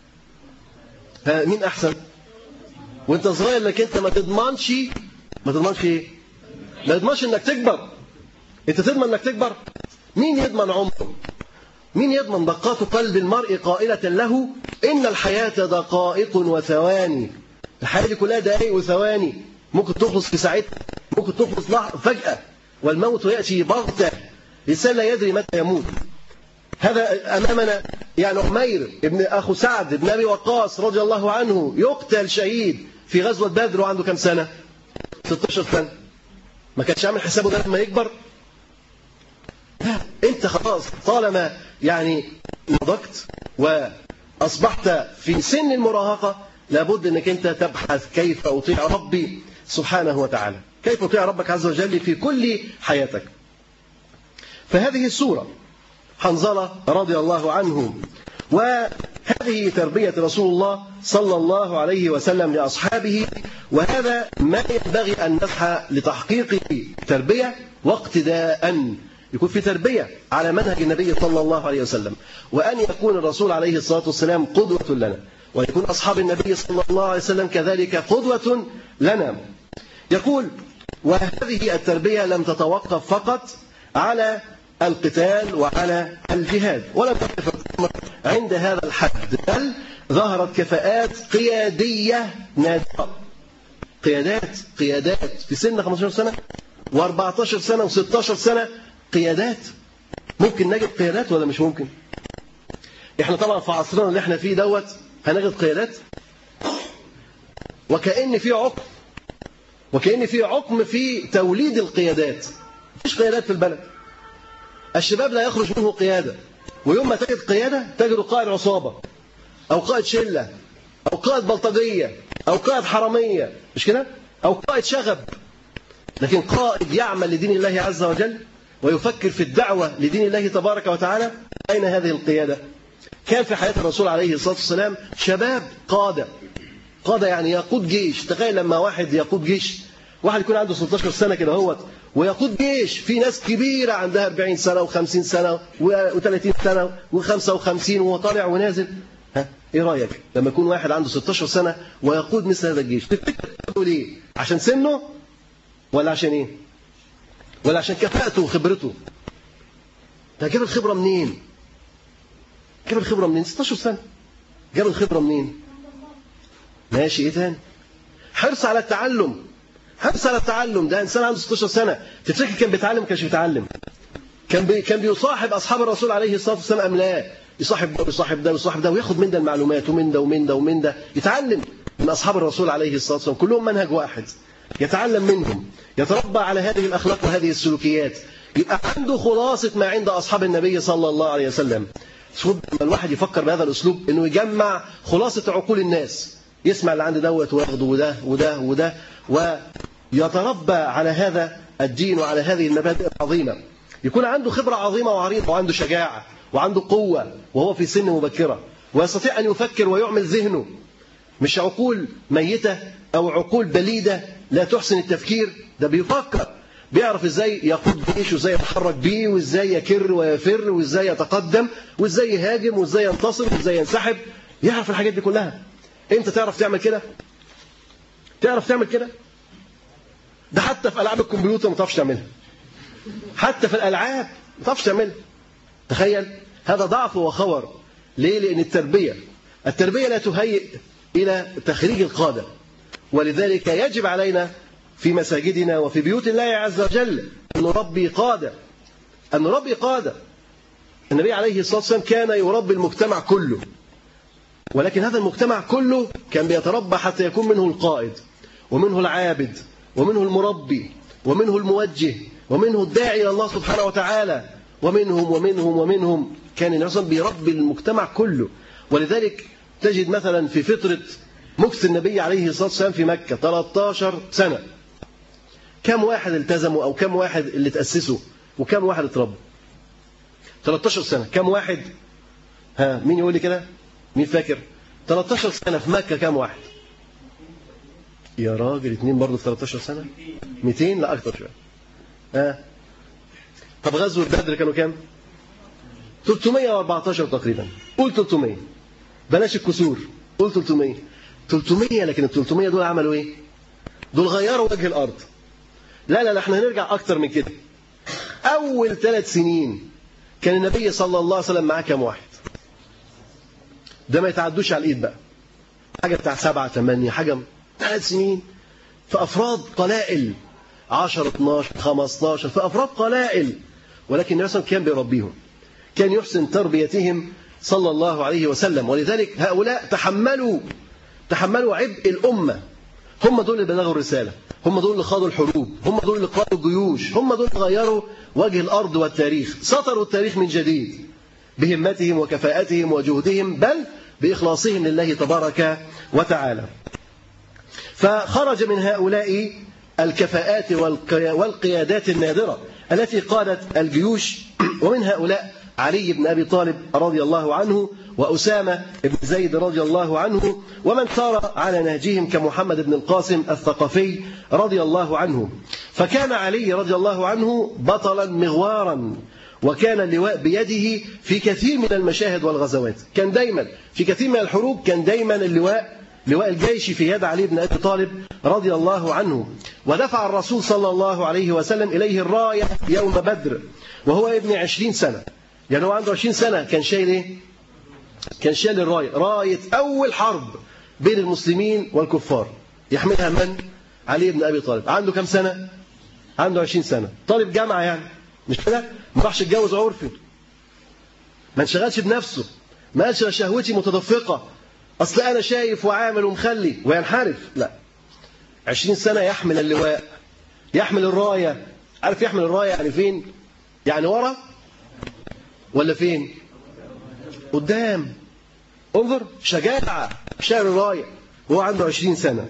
مين احسن؟ وانت صغير لك انت ما تضمنش ما تضمنش ايه؟ ما تضمنش انك تكبر. انت تضمن انك تكبر؟ مين يضمن عمره؟ مين يضمن دقات قلب المرء قائلة له إن الحياة دقائق وثواني، الحياة دي كلها دقائق وثواني، ممكن تخلص في ساعتها، ممكن تخلص فجأة، والموت يأتي بغتة، الإنسان لا يدري متى يموت. هذا أمامنا يعني عمير ابن أخو سعد بن أبي وقاص رضي الله عنه يقتل شهيد في غزوة بدر وعنده كم سنة؟ ستة عشر سنة. ما كانش عامل حسابه ده لما يكبر؟ لا، أنت خلاص طالما يعني نضجت وأصبحت في سن المراهقة لابد أنك أنت تبحث كيف أطيع ربي سبحانه وتعالى، كيف أطيع ربك عز وجل في كل حياتك. فهذه السورة حنظلة رضي الله عنه، وهذه تربية رسول الله صلى الله عليه وسلم لأصحابه، وهذا ما ينبغي أن نسعى لتحقيق تربية واقتداء، يكون في تربية على منهج النبي صلى الله عليه وسلم، وأن يكون الرسول عليه الصلاة والسلام قدوة لنا، ويكون أصحاب النبي صلى الله عليه وسلم كذلك قدوة لنا. يقول: وهذه التربية لم تتوقف فقط على القتال وعلى الجهاد، ولم تقف عند هذا الحد، بل ظهرت كفاءات قيادية نادرة. قيادات قيادات في سن خمسة عشر سنة وأربعة عشر سنة وستة عشر سنة، قيادات. ممكن نجد قيادات ولا مش ممكن؟ احنا طبعا في عصرنا اللي احنا فيه دوت هنجد قيادات، وكأن في عقم وكأن في عقم في توليد القيادات. مفيش قيادات في البلد، الشباب لا يخرج منه قيادة، ويوم ما تجد قيادة تجد قائد عصابة أو قائد شلة أو قائد بلطجية أو قائد حرامية، مش كده؟ أو قائد شغب. لكن قائد يعمل لدين الله عز وجل ويفكر في الدعوة لدين الله تبارك وتعالى، أين هذه القيادة؟ كان في حياة الرسول عليه الصلاة والسلام شباب قادة قادة يعني يقود جيش. تخيل لما واحد يقود جيش، واحد يكون عنده ستة عشر سنة كده هوت ويقود جيش في ناس كبيرة عندها أربعين سنة وخمسين سنة وثلاثين سنة وخمسة وخمسين وهو طالع ونازل. ها ايه رأيك لما يكون واحد عنده ستة عشر سنة ويقود مثل هذا الجيش؟ تقول ايه؟ عشان سنه ولا عشان ايه؟ ولا عشان كفاءته وخبرته؟ ده جاب الخبرة منين؟ جاب الخبرة منين؟ ستة عشر سنة جاب الخبرة منين؟ ماشي. ايه تاني؟ حرص على التعلم. حرص على التعلم. ده انسان عنده ستة عشر سنة، تفتكر كان بيتعلم؟ ما كانش بيتعلم. كان بي... كان بيصاحب اصحاب الرسول عليه الصلاه والسلام ام لا؟ يصاحب ده ويصاحب ده ويصاحب ده وياخد من ده المعلومات ومن ده ومن ده ومن ده، يتعلم من اصحاب الرسول عليه الصلاه والسلام، كلهم منهج واحد، يتعلم منهم، يتربى على هذه الاخلاق وهذه السلوكيات، يبقى عنده خلاصه ما عند اصحاب النبي صلى الله عليه وسلم. شوف لما الواحد يفكر بهذا الاسلوب انه يجمع خلاصه عقول الناس، يسمع اللي عنده دوت وياخده وده وده وده، ويتربى على هذا الدين وعلى هذه المبادئ العظيمه، يكون عنده خبره عظيمه وعريضه وعنده شجاعه وعنده قوه وهو في سن مبكره، ويستطيع ان يفكر ويعمل ذهنه، مش عقول ميته او عقول بليده لا تحسن التفكير. ده بيفكر، بيعرف ازاي يقود جيش وازاي يتحرك بيه وازاي يكر ويفر وازاي يتقدم وازاي يهاجم وازاي ينتصر وازاي ينسحب، يعرف الحاجات دي كلها. انت تعرف تعمل كده؟ تعرف تعمل كده؟ ده حتى في العاب الكمبيوتر ما تعرفش تعملها، حتى في الالعاب ما تعرفش تعملها. تخيل، هذا ضعف وخور. ليه؟ لان التربيه التربيه لا تهيئ الى تخريج القاده، ولذلك يجب علينا في مساجدنا وفي بيوت الله عز وجل أن نربي قادة، أن نربي قادة. النبي عليه الصلاة والسلام كان يربي المجتمع كله، ولكن هذا المجتمع كله كان بيتربى حتى يكون منه القائد ومنه العابد ومنه المربي ومنه الموجه ومنه الداعي إلى الله سبحانه وتعالى، ومنهم ومنهم ومنهم. كان النبي صلى الله عليه وسلم بيربي المجتمع كله. ولذلك تجد مثلا في فترة مكث النبي عليه الصلاة والسلام في مكة ثلاثة عشر سنة، كم واحد التزموا أو كم واحد اللي تأسسوا وكم واحد اتربوا؟ ثلاثة عشر سنة كم واحد؟ ها مين يقول لي كده؟ مين فاكر؟ ثلاثة عشر سنة في مكة كم واحد؟ يا راجل اثنين برضه في ثلاثة عشر سنة؟ مئتين؟ لا أكتر شوية. ها طب غزوة بدر كانوا كم؟ ثلاثمئة وأربعة عشر تقريبا. قول ثلاثمئة، بلاش الكسور، قول ثلاثمئة. ثلاثمئة، لكن ال ثلاثمئة دول عملوا ايه؟ دول غيروا وجه الأرض. لا لا لا احنا هنرجع أكتر من كده. أول ثلاث سنين كان النبي صلى الله عليه وسلم معاه كام واحد؟ ده ما يتعدوش على الإيد بقى. حاجة بتاع سبعة ثمانية، حاجة ثلاث سنين في أفراد قلائل، عشرة اثناشر خمستاشر في أفراد قلائل، ولكن النبي صلى الله عليه وسلم كان بيربيهم، كان يحسن تربيتهم صلى الله عليه وسلم. ولذلك هؤلاء تحملوا تحملوا عبء الأمة، هم دول اللي بلغوا الرسالة، هم دول اللي خاضوا الحروب، هم دول اللي قادوا الجيوش، هم دول اللي غيروا وجه الأرض والتاريخ، سطروا التاريخ من جديد بهمتهم وكفاءتهم وجهدهم، بل بإخلاصهم لله تبارك وتعالى. فخرج من هؤلاء الكفاءات والقيادات النادرة التي قادت الجيوش، ومن هؤلاء علي بن أبي طالب رضي الله عنه، وأسامة بن زيد رضي الله عنه، ومن سار على نهجهم كمحمد بن القاسم الثقفي رضي الله عنه. فكان علي رضي الله عنه بطلا مغوارا، وكان اللواء بيده في كثير من المشاهد والغزوات، كان دايما في كثير من الحروب كان دايما اللواء لواء الجيش في يد علي بن أبي طالب رضي الله عنه. ودفع الرسول صلى الله عليه وسلم إليه الراية يوم بدر وهو ابن عشرين سنة، يعني هو عنده عشرين سنة كان شايل إيه؟ كان شايل الراية، راية أول حرب بين المسلمين والكفار، يحملها من؟ علي بن أبي طالب. عنده كم سنة؟ عنده عشرين سنة، طالب جامعة يعني، مش كده؟ ما راحش يتجوز عرفي، ما انشغلش بنفسه، ما قالش شهوتي متدفقة، أصل أنا شايف وعامل ومخلي وينحرف، لا، عشرين سنة يحمل اللواء، يحمل الراية. عارف يحمل الراية يعني فين؟ يعني ورا ولا فين؟ قدام. انظر شجاعة، شايل الراية وهو عنده عشرين سنة،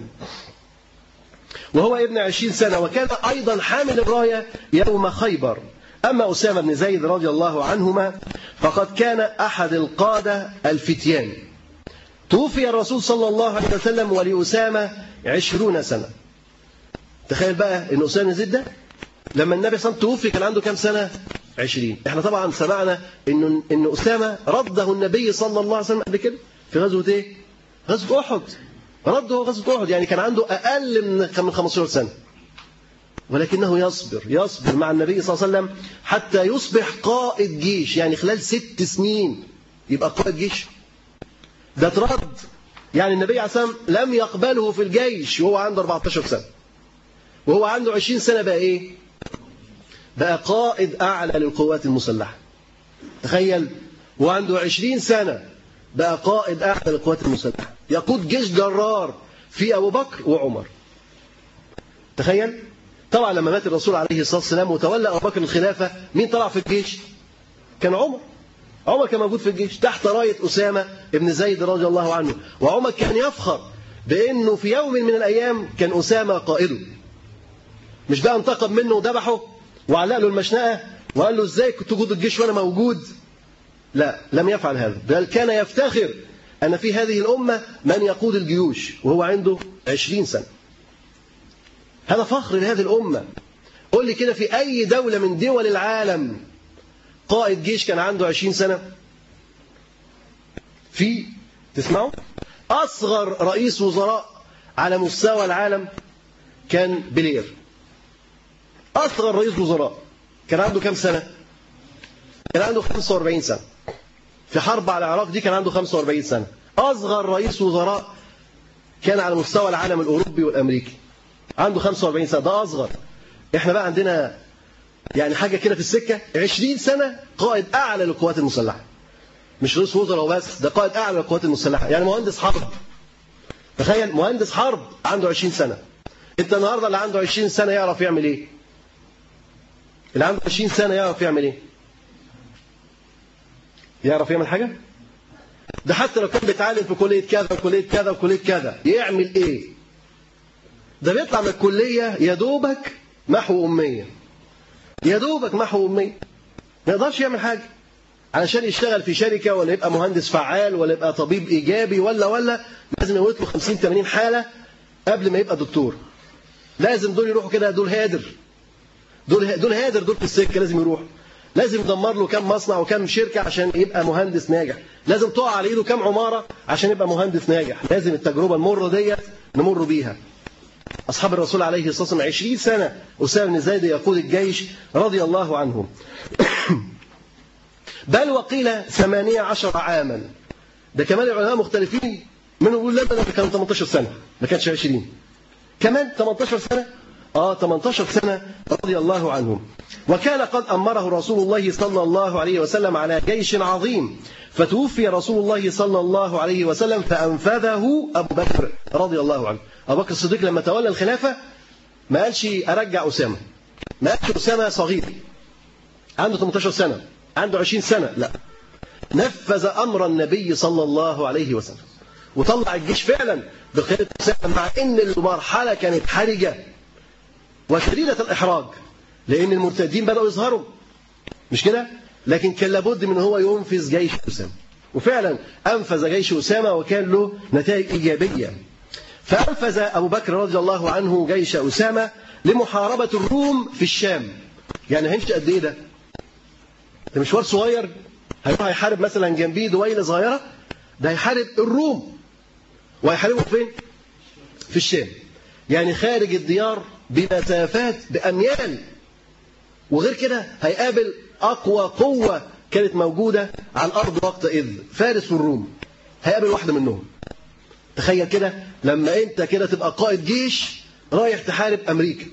وهو ابن عشرين سنة، وكان أيضا حامل الراية يوم خيبر. أما أسامة بن زيد رضي الله عنهما فقد كان أحد القادة الفتيان، توفي الرسول صلى الله عليه وسلم ولأسامة عشرون سنة. تخيل بقى إن أسامة بن زيد ده لما النبي صلى الله عليه وسلم توفي كان عنده كم سنة؟ عشرين. احنا طبعا سمعنا إن إن أسامة رده النبي صلى الله عليه وسلم قبل كده في غزوة إيه؟ غزوة أحد. رده غزوة أحد، يعني كان عنده أقل من خمستاشر سنة، ولكنه يصبر يصبر مع النبي صلى الله عليه وسلم حتى يصبح قائد جيش، يعني خلال ست سنين يبقى قائد جيش. ده ترد، يعني النبي عليه الصلاة والسلام لم يقبله في الجيش وهو عنده أربعتاشر سنة، وهو عنده عشرين سنة بقى إيه؟ بقى قائد أعلى للقوات المسلحة. تخيل، وعنده عشرين سنة بقى قائد أعلى للقوات المسلحة، يقود جيش جرار في أبو بكر وعمر. تخيل. طبعا لما مات الرسول عليه الصلاة والسلام وتولى أبو بكر الخلافة، مين طلع في الجيش؟ كان عمر. عمر كان موجود في الجيش تحت راية أسامة بن زيد رضي الله عنه، وعمر كان يفخر بأنه في يوم من الأيام كان أسامة قائده. مش بقى انتقم منه وذبحه وعلق له المشنقة وقال له ازاي كنت تقود الجيش وأنا موجود؟ لا، لم يفعل هذا، بل كان يفتخر أن في هذه الأمة من يقود الجيوش وهو عنده عشرين سنة. هذا فخر لهذه الأمة. قل لي كده في أي دولة من دول العالم قائد جيش كان عنده عشرين سنة؟ في تسمعوا؟ أصغر رئيس وزراء على مستوى العالم كان بلير. أصغر رئيس وزراء كان عنده كم سنة؟ كان عنده خمسة وأربعين سنة. في حرب على العراق دي كان عنده خمسة وأربعين سنة. أصغر رئيس وزراء كان على مستوى العالم الأوروبي والأمريكي عنده خمسة وأربعين سنة، ده أصغر. إحنا بقى عندنا يعني حاجة كده في السكة، عشرين سنة قائد أعلى للقوات المسلحة، مش رئيس وزراء وبس، ده قائد أعلى للقوات المسلحة، يعني مهندس حرب. تخيل مهندس حرب عنده عشرين سنة. أنت النهاردة اللي عنده عشرين سنة يعرف يعمل إيه؟ اللي عنده عشرين سنة يعرف يعمل إيه؟ يعرف يعمل حاجة؟ ده حتى لو كان بيتعلم في كلية كذا وكلية كذا وكلية كذا يعمل إيه؟ ده بيطلع من الكلية يا دوبك محو أمية، يا دوبك محو أمية، ما يقدرش يعمل حاجة علشان يشتغل في شركة ولا يبقى مهندس فعال ولا يبقى طبيب إيجابي ولا ولا لازم يموت له خمسين ثمانين حالة قبل ما يبقى دكتور. لازم دول يروحوا كده، دول هادر، دول دول هادر، دول في السكة لازم يروحوا، لازم يدمر له كم مصنع وكم شركة عشان يبقى مهندس ناجح، لازم تقع على ايده كم عمارة عشان يبقى مهندس ناجح، لازم التجربة المرة ديت نمر بيها. أصحاب الرسول عليه الصلاة والسلام عشرين سنة أسامة بن زيد يقود الجيش رضي الله عنه. بل وقيل ثمانية عشر عاما، ده كمان العلماء مختلفين، منهم يقول لا ده كان ثمانية عشر سنة ما كانش عشرين، كمان ثمانية عشر سنة، آه ثمانية عشر سنة رضي الله عنهم. وكان قد أمره رسول الله صلى الله عليه وسلم على جيش عظيم، فتوفي رسول الله صلى الله عليه وسلم فأنفذه أبو بكر رضي الله عنه. أبو بكر الصديق لما تولى الخلافة ما قالش أرجع أسامة، ما قالش أسامة صغير عنده ثمانية عشر سنة عنده عشرين سنة، لا، نفذ أمر النبي صلى الله عليه وسلم وطلع الجيش فعلا بقيادة أسامة، مع إن المرحلة كانت حرجة وشديدة الإحراج لأن المرتدين بدأوا يظهروا، مش كده؟ لكن كان لابد من هو ينفذ جيش أسامة، وفعلا أنفذ جيش أسامة وكان له نتائج إيجابية. فأنفذ أبو بكر رضي الله عنه جيش أسامة لمحاربة الروم في الشام. يعني هيمشي قد إيه ده؟ ده مشوار صغير، هيروح يحارب مثلا جنبيه دويلة صغيرة، ده هيحارب الروم وهيحاربهم فين؟ في الشام، يعني خارج الديار بمسافات بأميال. وغير كده هيقابل أقوى قوة كانت موجودة على الأرض وقتئذ، فارس والروم، هيقابل واحدة منهم. تخيل كده لما أنت كده تبقى قائد جيش رايح تحارب أمريكا،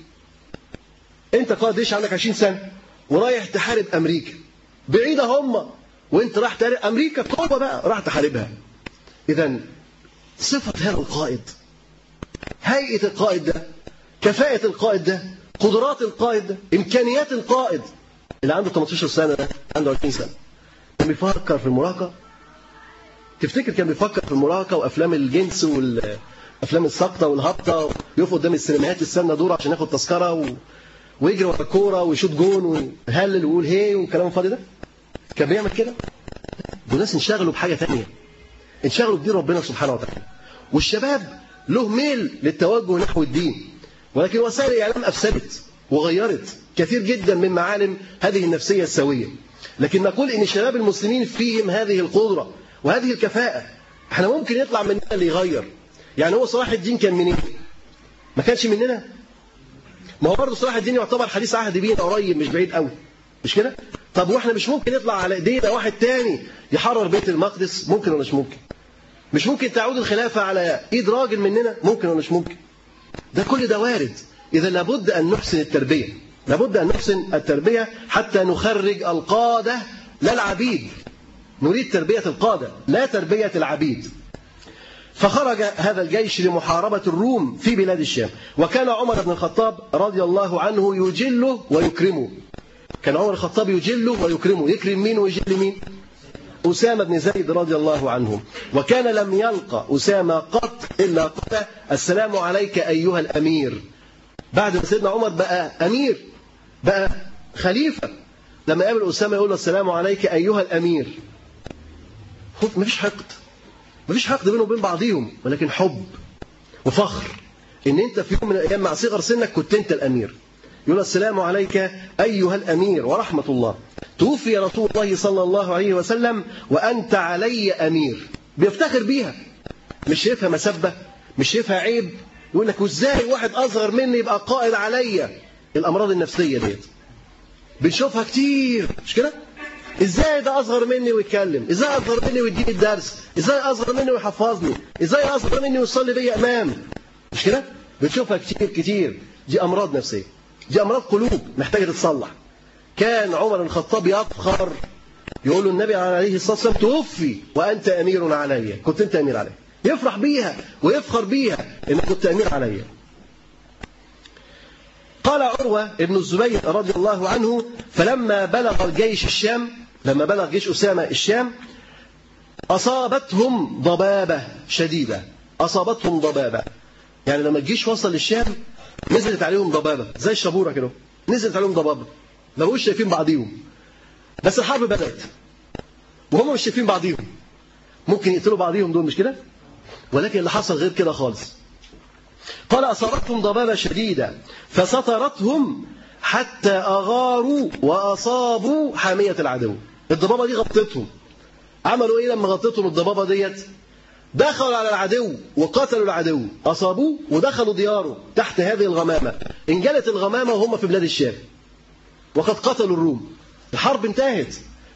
أنت قائد جيش عندك عشرين سنة ورايح تحارب أمريكا، بعيدة هم وأنت راح تحارب أمريكا قوة بقى راح تحاربها. إذن صفة هذا القائد، هيئة القائد ده، كفاءة القائد ده، قدرات القائد ده، إمكانيات القائد اللي عنده ثمانية عشر سنة ده عنده عشرين سنة كان بيفكر في المراهقة. تفتكر كان بيفكر في المراهقة وأفلام الجنس والأفلام السقطة والهبطة، ويقف قدام السينمائيات السنة دور عشان ياخد تذكرة و... ويجري ورا الكورة ويشوط جون ويهلل ويقول هي والكلام الفاضي ده؟ كان بيعمل كده؟ دول ناس انشغلوا بحاجة تانية، انشغلوا بدين ربنا سبحانه وتعالى. والشباب له ميل للتوجه نحو الدين، ولكن وسائل الإعلام أفسدت وغيرت كثير جدا من معالم هذه النفسية السوية. لكن نقول إن الشباب المسلمين فيهم هذه القدرة وهذه الكفاءة. احنا ممكن يطلع مننا اللي يغير. يعني هو صلاح الدين كان منين؟ ما كانش مننا. ما هو برضه صلاح الدين يعتبر حديث عهد بينا قريب مش بعيد قوي، مش كده؟ طب واحنا مش ممكن يطلع على ايدينا واحد تاني يحرر بيت المقدس؟ ممكن ولا مش ممكن؟ مش ممكن تعود الخلافة على ايد راجل مننا؟ ممكن ولا مش ممكن؟ ده كل ده وارد. إذا لابد أن نحسن التربية، لابد أن نحسن التربية حتى نخرج القادة لا العبيد. نريد تربية القادة لا تربية العبيد. فخرج هذا الجيش لمحاربة الروم في بلاد الشام. وكان عمر بن الخطاب رضي الله عنه يجله ويكرمه. كان عمر الخطاب يجله ويكرمه. يكرم مين ويجل مين؟ أسامة بن زيد رضي الله عنه. وكان لم يلقى أسامة قط إلا قال السلام عليك أيها الأمير. بعد ما سيدنا عمر بقى أمير، بقى خليفة، لما قابل أسامة يقول له السلام عليك أيها الأمير. ما فيش حقد، ما فيش حقد بينهم وبين بعضهم، ولكن حب وفخر إن أنت في يوم من الأيام مع صغر سنك كنت أنت الأمير. يقول السلام عليك أيها الأمير ورحمة الله. توفي رسول الله صلى الله عليه وسلم وأنت علي أمير. بيفتخر بيها، مش شايفها مسبة، مش شايفها عيب. يقول لك وازاي واحد أصغر مني يبقى قائد عليا؟ الأمراض النفسية ديت بنشوفها كتير، مش كده؟ ازاي ده أصغر مني ويتكلم؟ ازاي أصغر مني ويديني الدرس؟ ازاي أصغر مني ويحفظني؟ ازاي أصغر مني ويصلي بيا إمام؟ مش كده؟ بنشوفها كتير كتير. دي أمراض نفسية، دي أمراض قلوب محتاجة تتصلح. كان عمر بن الخطاب يفخر، يقول له النبي عليه الصلاة والسلام توفي وأنت أمير علي، كنت أنت أمير علي. يفرح بيها ويفخر بيها إنك كنت أمير علي. قال عروة ابن الزبير رضي الله عنه فلما بلغ الجيش الشام، لما بلغ جيش أسامة الشام أصابتهم ضبابة شديدة. أصابتهم ضبابة يعني لما الجيش وصل للشام نزلت عليهم ضبابة زي الشبورة كده، نزلت عليهم ضبابة، ما بقوش شايفين بعضيهم. بس الحرب بدأت وهم مش شايفين بعضيهم، ممكن يقتلوا بعضيهم دول، مش كده؟ ولكن اللي حصل غير كده خالص. قال أصابتهم ضبابة شديدة فسطرتهم حتى أغاروا وأصابوا حامية العدو. الضبابة دي غطتهم. عملوا إيه لما غطتهم الضبابة ديت؟ دخلوا على العدو وقتلوا العدو، أصابوه ودخلوا دياره تحت هذه الغمامة. انجلت الغمامة وهم في بلاد الشام وقد قتلوا الروم. الحرب انتهت،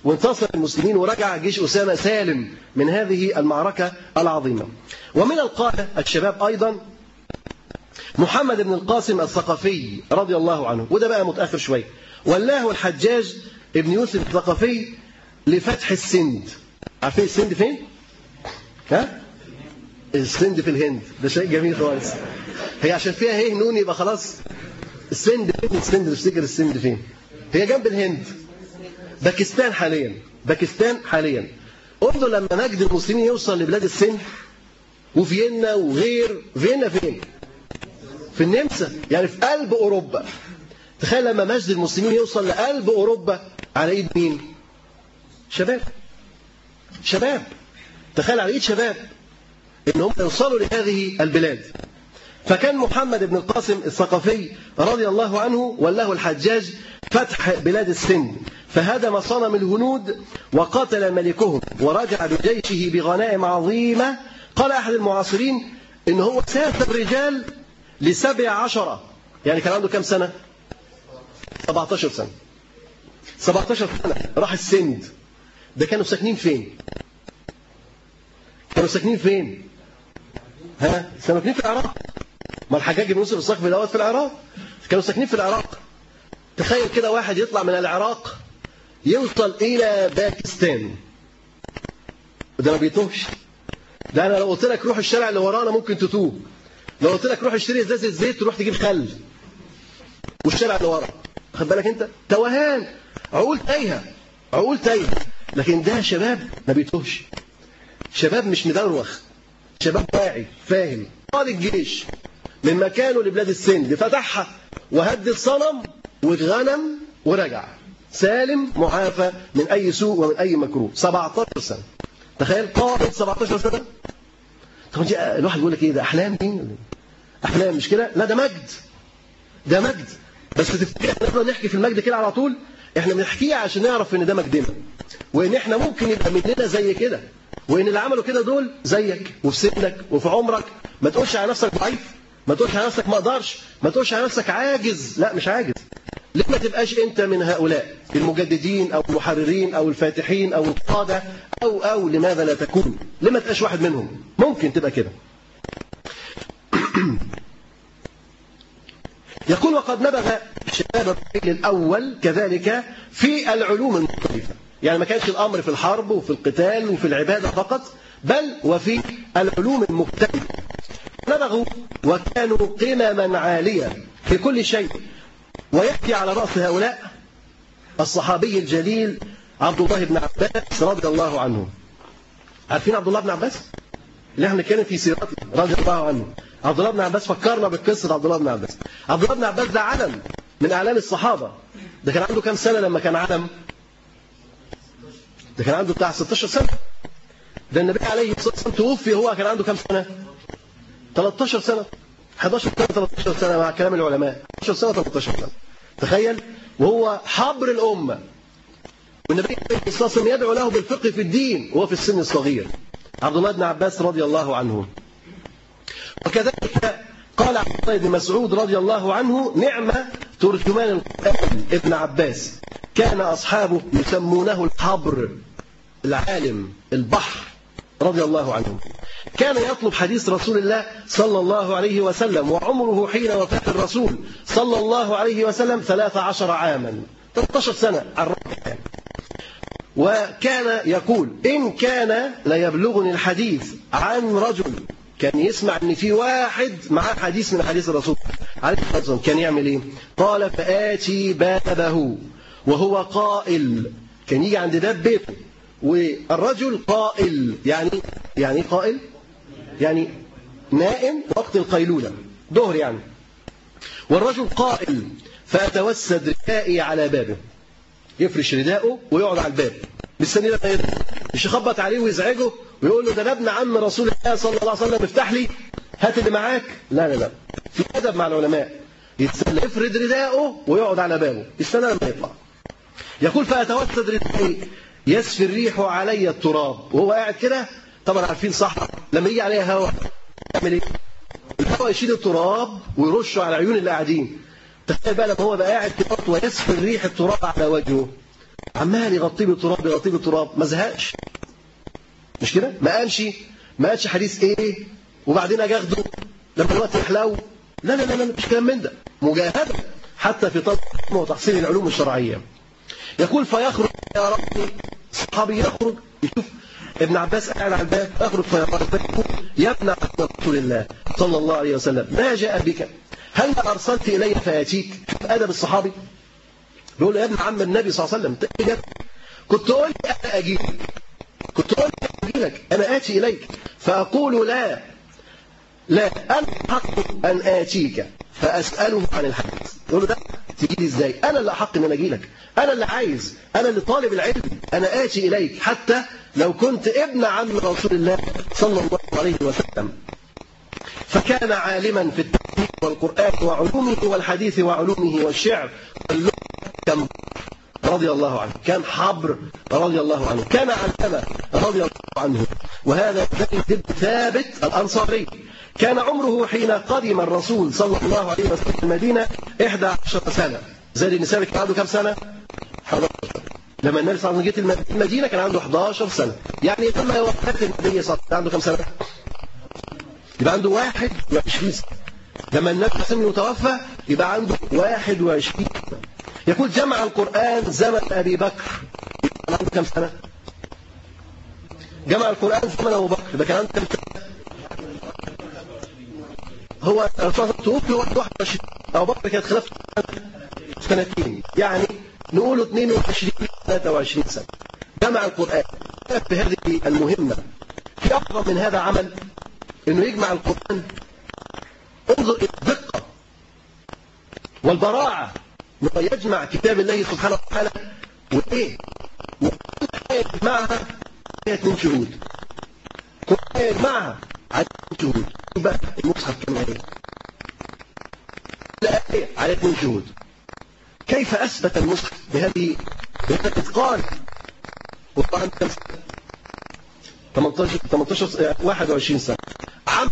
وانتصر المسلمين ورجع جيش أسامة سالم من هذه المعركة العظيمة. ومن القادة الشباب أيضا محمد بن القاسم الثقفي رضي الله عنه، وده بقى متأخر شوية. ولاه الحجاج ابن يوسف الثقفي لفتح السند. عارفين السند فين؟ ها؟ السند في الهند. ده شيء جميل خالص. هي عشان فيها هي نون يبقى خلاص. السند فين؟ السند تفتكر السند فين؟ هي جنب الهند. باكستان حاليا. باكستان حاليا. انظر لما مجد المسلمين يوصل لبلاد السند وفيينا وغير. فيينا فين؟ في النمسا، يعني في قلب أوروبا. تخيل لما مجد المسلمين يوصل لقلب أوروبا على إيد مين؟ شباب. شباب. تخيل على إيد شباب إن هم يوصلوا لهذه البلاد. فكان محمد بن القاسم الثقفي رضي الله عنه وله الحجاج فتح بلاد السند، فهدم صنم الهنود وقتل ملكهم ورجع بجيشه بغنائم عظيمة. قال أحد المعاصرين إن هو سات الرجال لسبع عشرة، يعني كان عنده كم سنة؟ سبعة عشر سنة. سبعة عشر سنة راح السند. ده كانوا ساكنين فين؟ كانوا ساكنين فين؟ ها؟ كانوا ساكنين في العراق. ما الحجاج بن يوسف الثقفي دوت في العراق. كانوا ساكنين في العراق. تخيل كده واحد يطلع من العراق يوصل إلى باكستان. ده ما بيتوهش. ده أنا لو قلت لك روح الشارع اللي ورانا ممكن تتوه. لو قلت لك روح اشتري ازازه زيت تروح تجيب خل. والشارع اللي ورا. خد بالك انت؟ توهان. عقول تايهه. عقول تايهه. لكن ده شباب ما بيتوهش. شباب مش مدروخ. شباب واعي فاهم. قاد الجيش من مكانه لبلاد السند فتحها وهد الصنم واتغنم ورجع سالم معافى من اي سوء ومن اي مكروه. سبعة عشر سنه. تخيل قائد سبعة عشر سنه. طب الواحد يقول لك ايه ده احلام دي؟ احلام مش كده؟ لا ده مجد. ده مجد. بس تفتكر احنا نحكي في المجد كده على طول؟ احنا بنحكيه عشان نعرف ان ده مجدنا، وان احنا ممكن يبقى مننا زي كده، وان اللي عملوا كده دول زيك وفي سنك وفي عمرك. ما تقولش على نفسك ضعيف، ما تقولش على نفسك ما اقدرش، ما تقولش على نفسك عاجز. لا مش عاجز. ليه ما تبقاش انت من هؤلاء المجددين او المحررين او الفاتحين او القاده او او لماذا لا تكون؟ ليه ما تبقاش واحد منهم؟ ممكن تبقى كده. يقول وقد نبغ شباب الرجل الأول كذلك في العلوم المختلفة. يعني ما كانش الأمر في الحرب وفي القتال وفي العبادة فقط، بل وفي العلوم المختلفة. نبغوا وكانوا قمما عالية في كل شيء. ويأتي على رأس هؤلاء الصحابي الجليل عبد الله بن عباس رضي الله عنه. عارفين عبد الله بن عباس؟ اللي احنا كان في سيرته رضي الله عنه. عبد الله بن عباس فكرنا بالقصة. عبد الله بن عباس عبد الله بن عباس ده علم من أعلام الصحابة. ده كان عنده كام سنة لما كان علم؟ ده كان عنده بتاع ستة عشر سنة. ده النبي عليه الصلاة والسلام توفي هو كان عنده كام سنة؟ ثلاثة عشر سنة. أحد عشر سنة ثلاثة عشر سنة مع كلام العلماء. أحد عشر سنة ثلاثة عشر سنة. تخيل. وهو حبر الأمة. والنبي عليه الصلاة والسلام يدعو له بالفقه في الدين وهو في السن الصغير. عبد الله بن عباس رضي الله عنه. وكذلك قال عبد الله بن مسعود رضي الله عنه: نعم ترجمان القرآن ابن عباس، كان أصحابه يسمونه الحبر، العالم، البحر، رضي الله عنه. كان يطلب حديث رسول الله صلى الله عليه وسلم، وعمره حين وفاة الرسول صلى الله عليه وسلم ثلاث عشر عاما، ثلاثة عشر سنة على الرقم. وكان يقول: إن كان ليبلغني الحديث عن رجل، كان يسمع ان في واحد معاه حديث من حديث الرسول عليه الصلاه والسلام، كان يعمل ايه؟ قال: فآتي بابه وهو قائل. كان يجي عند باب بيته والرجل قائل. يعني يعني قائل يعني نائم وقت القيلوله، ظهر يعني. والرجل قائل: فأتوسد ردائي على بابه. يفرش رداءه ويقعد على الباب مستني لما يدخل، مش يخبط عليه ويزعجه ويقول له: ده ابن عم رسول الله صلى الله عليه وسلم، افتح لي، هات اللي معاك. لا لا لا، في ادب مع العلماء. يتسلى، يفرد رداءه ويقعد على بابه يستنى لما يطلع. يقول: فأتوسد ردائي يسفي الريح علي التراب. وهو قاعد كده، طبعا عارفين صحراء لما يجي عليها هواء يعمل ايه؟ الهواء يشيل التراب ويرشه على عيون اللي قاعدين. تخيل بقى لما هو بقى قاعد كده ويسفي الريح التراب على وجهه. عمال يغطيه بالتراب يغطيه بالتراب ما زهقش. مش كده؟ ما قالش ما قالش حديث ايه وبعدين اجي اخده لما الوقت يحلو. لا لا لا لا مش كلام من ده. مجاهده حتى في طلب وتحصيل العلوم الشرعيه. يقول فيخرج يا ربي صحابي يخرج يشوف ابن عباس قاعد على الباب يخرج فيقول يا ابن عم رسول الله صلى الله عليه وسلم ما جاء بك؟ هل ارسلت الي فياتيك؟ ادب الصحابي بيقول له يا ابن عم النبي صلى الله عليه وسلم كنت اقول لي انا اجيك كنت اقول لي اجي لك انا اتي اليك فاقول لا لا انا حق ان اتيك فاساله عن الحديث. يقول له ده تجي لي ازاي؟ انا اللي احق ان انا اجي لك، انا اللي عايز، انا اللي طالب العلم، انا اتي اليك حتى لو كنت ابن عم رسول الله صلى الله عليه وسلم. فكان عالما في التفسير والقرآن وعلومه والحديث وعلومه والشعر واللغة كم رضي الله عنه. كان حبر رضي الله عنه. كان علامة رضي الله عنه. وهذا زيد بن ثابت الأنصاري كان عمره حين قدم الرسول صلى الله عليه وسلم المدينة إحدى عشرة سنة. زيد بن ثابت كان عنده كم سنة؟ إحدى عشرة. لما النبي صلى الله عليه وسلم جه المدينة كان عنده إحدى عشرة سنة. يعني لما وفاة النبي صلى الله عليه وسلم عنده كم سنة؟ يبقى عنده واحد وعشرين سنة. لما النبي صلى الله عليه وسلم يتوفى يبقى عنده واحد وعشرين سنة. يقول جمع القرآن زمن أبي بكر كان عنده كم سنة؟ جمع القرآن زمن أبو بكر ده كان عنده كم سنة؟ هو توفي واحد وعشرين. أبو بكر كانت خلافته سنتين يعني نقول اثنين وعشرين ثلاثة وعشرين سنة. جمع القرآن في هذه المهمة. في أعظم من هذا عمل إنه يجمع القرآن. انظر إلى الدقة والبراعة إنه يجمع كتاب الله سبحانه وتعالى وإيه؟ وكل حاجة يجمعها فيها اثنين شهود. كل حاجة يجمعها على اثنين شهود. يبقى المصحف كم آية؟ كل آية على اثنين شهود. كيف أثبت المصحف بهذه بهذا الإتقان؟ وطبعا كم سنة؟ ثمانية عشر واحد وعشرين سنة. عمل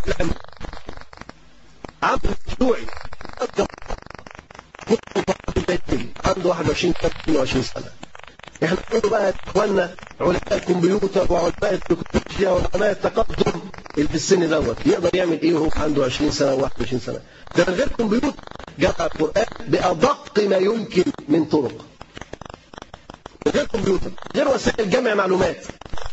عمل مشروعي عنده واحد وعشرين سنة اثنين وعشرين سنة. احنا نقول بقى يا اخواننا علماء الكمبيوتر وعلماء التكنولوجيا وعلماء التقدم اللي في السن دوت يقدر يعمل ايه وهو عنده عشرين سنة وواحد وعشرين سنة؟ ده من غير كمبيوتر جمع القرآن بأدق ما يمكن من طرق. من غير كمبيوتر غير وسائل جمع معلومات.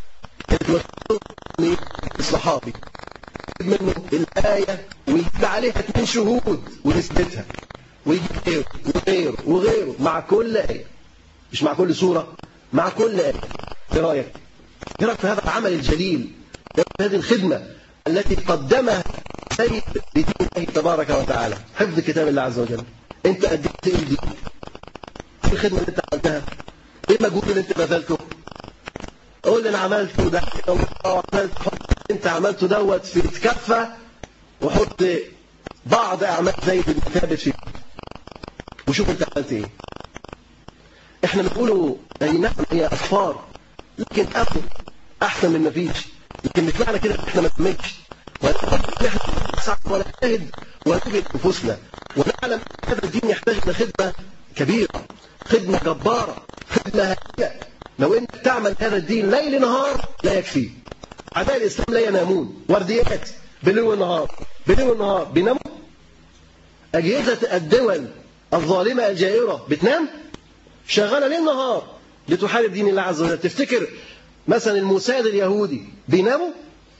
الصحابي منه الآية ويجيب عليها اثنين شهود ويثبتها ويجيب غيره وغيره وغيره مع كل آية، مش مع كل سورة، مع كل آية. ايه رأيك؟ ايه رأيك في هذا العمل الجليل؟ في هذه الخدمة التي قدمها سيد لدين الله تبارك وتعالى، حفظ كتاب الله عز وجل. انت قدمت ايه دي؟ ايه الخدمة اللي انت عملتها؟ ايه المجهود اللي انت بذلته؟ قول لي انا عملته ده عملت انت عملته دوت في كفه وحط بعض اعمال زي اللي ثابت فيه وشوف انت عملت ايه. احنا بنقوله اي نعم هي اصفار لكن اخر احسن من ما فيش. لكن مش معنى كده احنا ما نعملش ولا نسعى ولا نجتهد ونجد انفسنا ونعلم هذا الدين يحتاج الى خدمه كبيره، خدمه جباره، خدمه هائله. لو انت تعمل هذا الدين ليل نهار لا يكفي. اعداء الاسلام لا ينامون، ورديات بالليل والنهار بالليل والنهار بيناموا. اجهزه الدول الظالمه الجائره بتنام، شغاله ليل نهار لتحارب دين الله عز وجل. تفتكر مثلا الموساد اليهودي بيناموا؟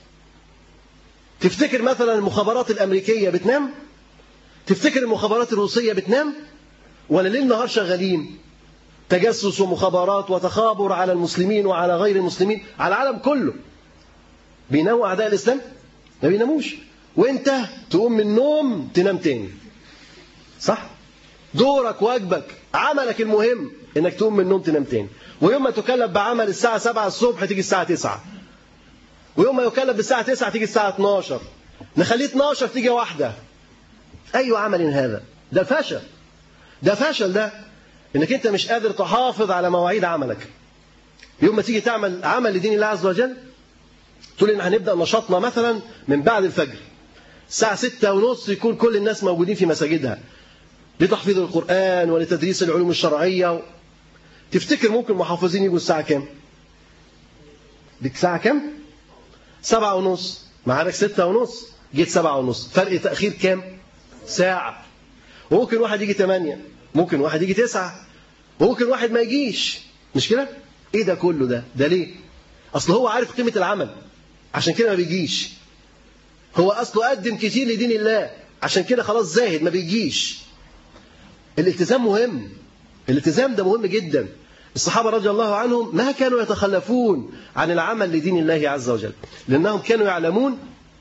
تفتكر مثلا المخابرات الامريكيه بتنام؟ تفتكر المخابرات الروسيه بتنام؟ ولا ليل نهار شغالين تجسس ومخابرات وتخابر على المسلمين وعلى غير المسلمين على العالم كله؟ بيناموا أعداء الإسلام؟ ما بيناموش. وانت تقوم من النوم تنام تاني، صح؟ دورك واجبك عملك المهم انك تقوم من النوم تنام تاني. ويوم ما تكلف بعمل الساعة سبعة الصبح تيجي الساعة تسعة، ويوم ما يكلف بالساعة تسعة تيجي الساعة اتناشر، نخليه اتناشر تيجي واحدة. أي عمل هذا؟ ده فشل. ده فشل ده انك انت مش قادر تحافظ على مواعيد عملك. يوم ما تيجي تعمل عمل لدين الله عز وجل تقول ان هنبدا نشاطنا مثلا من بعد الفجر الساعه ستة ونص يكون كل الناس موجودين في مساجدها لتحفيظ القرآن ولتدريس العلوم الشرعيه. تفتكر ممكن محافظين يجوا الساعة كام؟ ديك ساعة كام؟ سبعة ونص، معاك ستة ونص، جيت سبعة ونص، فرق تأخير كام؟ ساعة. وممكن واحد يجي تمانية، ممكن واحد يجي تسعة، وممكن واحد ما يجيش. مش كده؟ ايه ده كله ده؟ ده ليه؟ اصل هو عارف قيمة العمل عشان كده ما بيجيش. هو اصله قدم كتير لدين الله عشان كده خلاص زاهد ما بيجيش. الالتزام مهم، الالتزام ده مهم جدا. الصحابة رضي الله عنهم ما كانوا يتخلفون عن العمل لدين الله عز وجل، لأنهم كانوا يعلمون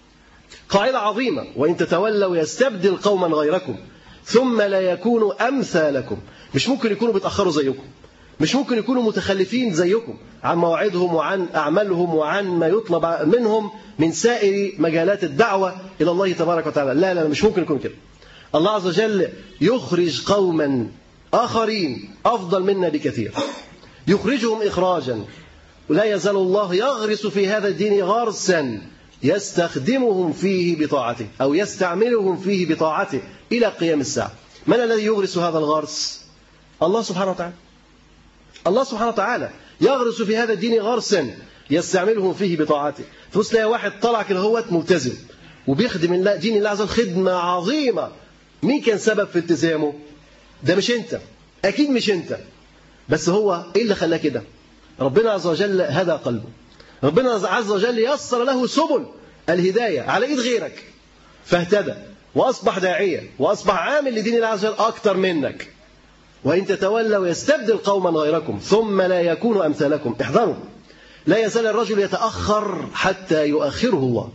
قاعدة عظيمة: وإن تتولوا يستبدل قوما غيركم ثم لا يكونوا أمثالكم. مش ممكن يكونوا بيتأخروا زيكم، مش ممكن يكونوا متخلفين زيكم عن مواعيدهم وعن أعمالهم وعن ما يطلب منهم من سائر مجالات الدعوة إلى الله تبارك وتعالى. لا لا مش ممكن يكون كده. الله عز وجل يخرج قوما آخرين أفضل منا بكثير، يخرجهم إخراجا، ولا يزال الله يغرس في هذا الدين غرسا يستخدمهم فيه بطاعته أو يستعملهم فيه بطاعته إلى قيام الساعة. من الذي يغرس هذا الغرس؟ الله سبحانه وتعالى. الله سبحانه وتعالى يغرس في هذا الدين غرسا يستعملهم فيه بطاعته. تبص تلاقي واحد طلع كده هو ملتزم وبيخدم الله دين الله عز وجل خدمة عظيمة. مين كان سبب في التزامه؟ ده مش انت، اكيد مش انت، بس هو ايه اللي خلاه كده؟ ربنا عز وجل هدى قلبه، ربنا عز وجل يسر له سبل الهدايه على ايد غيرك فاهتدى واصبح داعيه واصبح عامل لدين الله عز وجل اكتر منك. وان تتولوا يستبدل قوما غيركم ثم لا يكونوا امثالكم. احذروا، لا يزال الرجل يتاخر حتى يؤخره الله.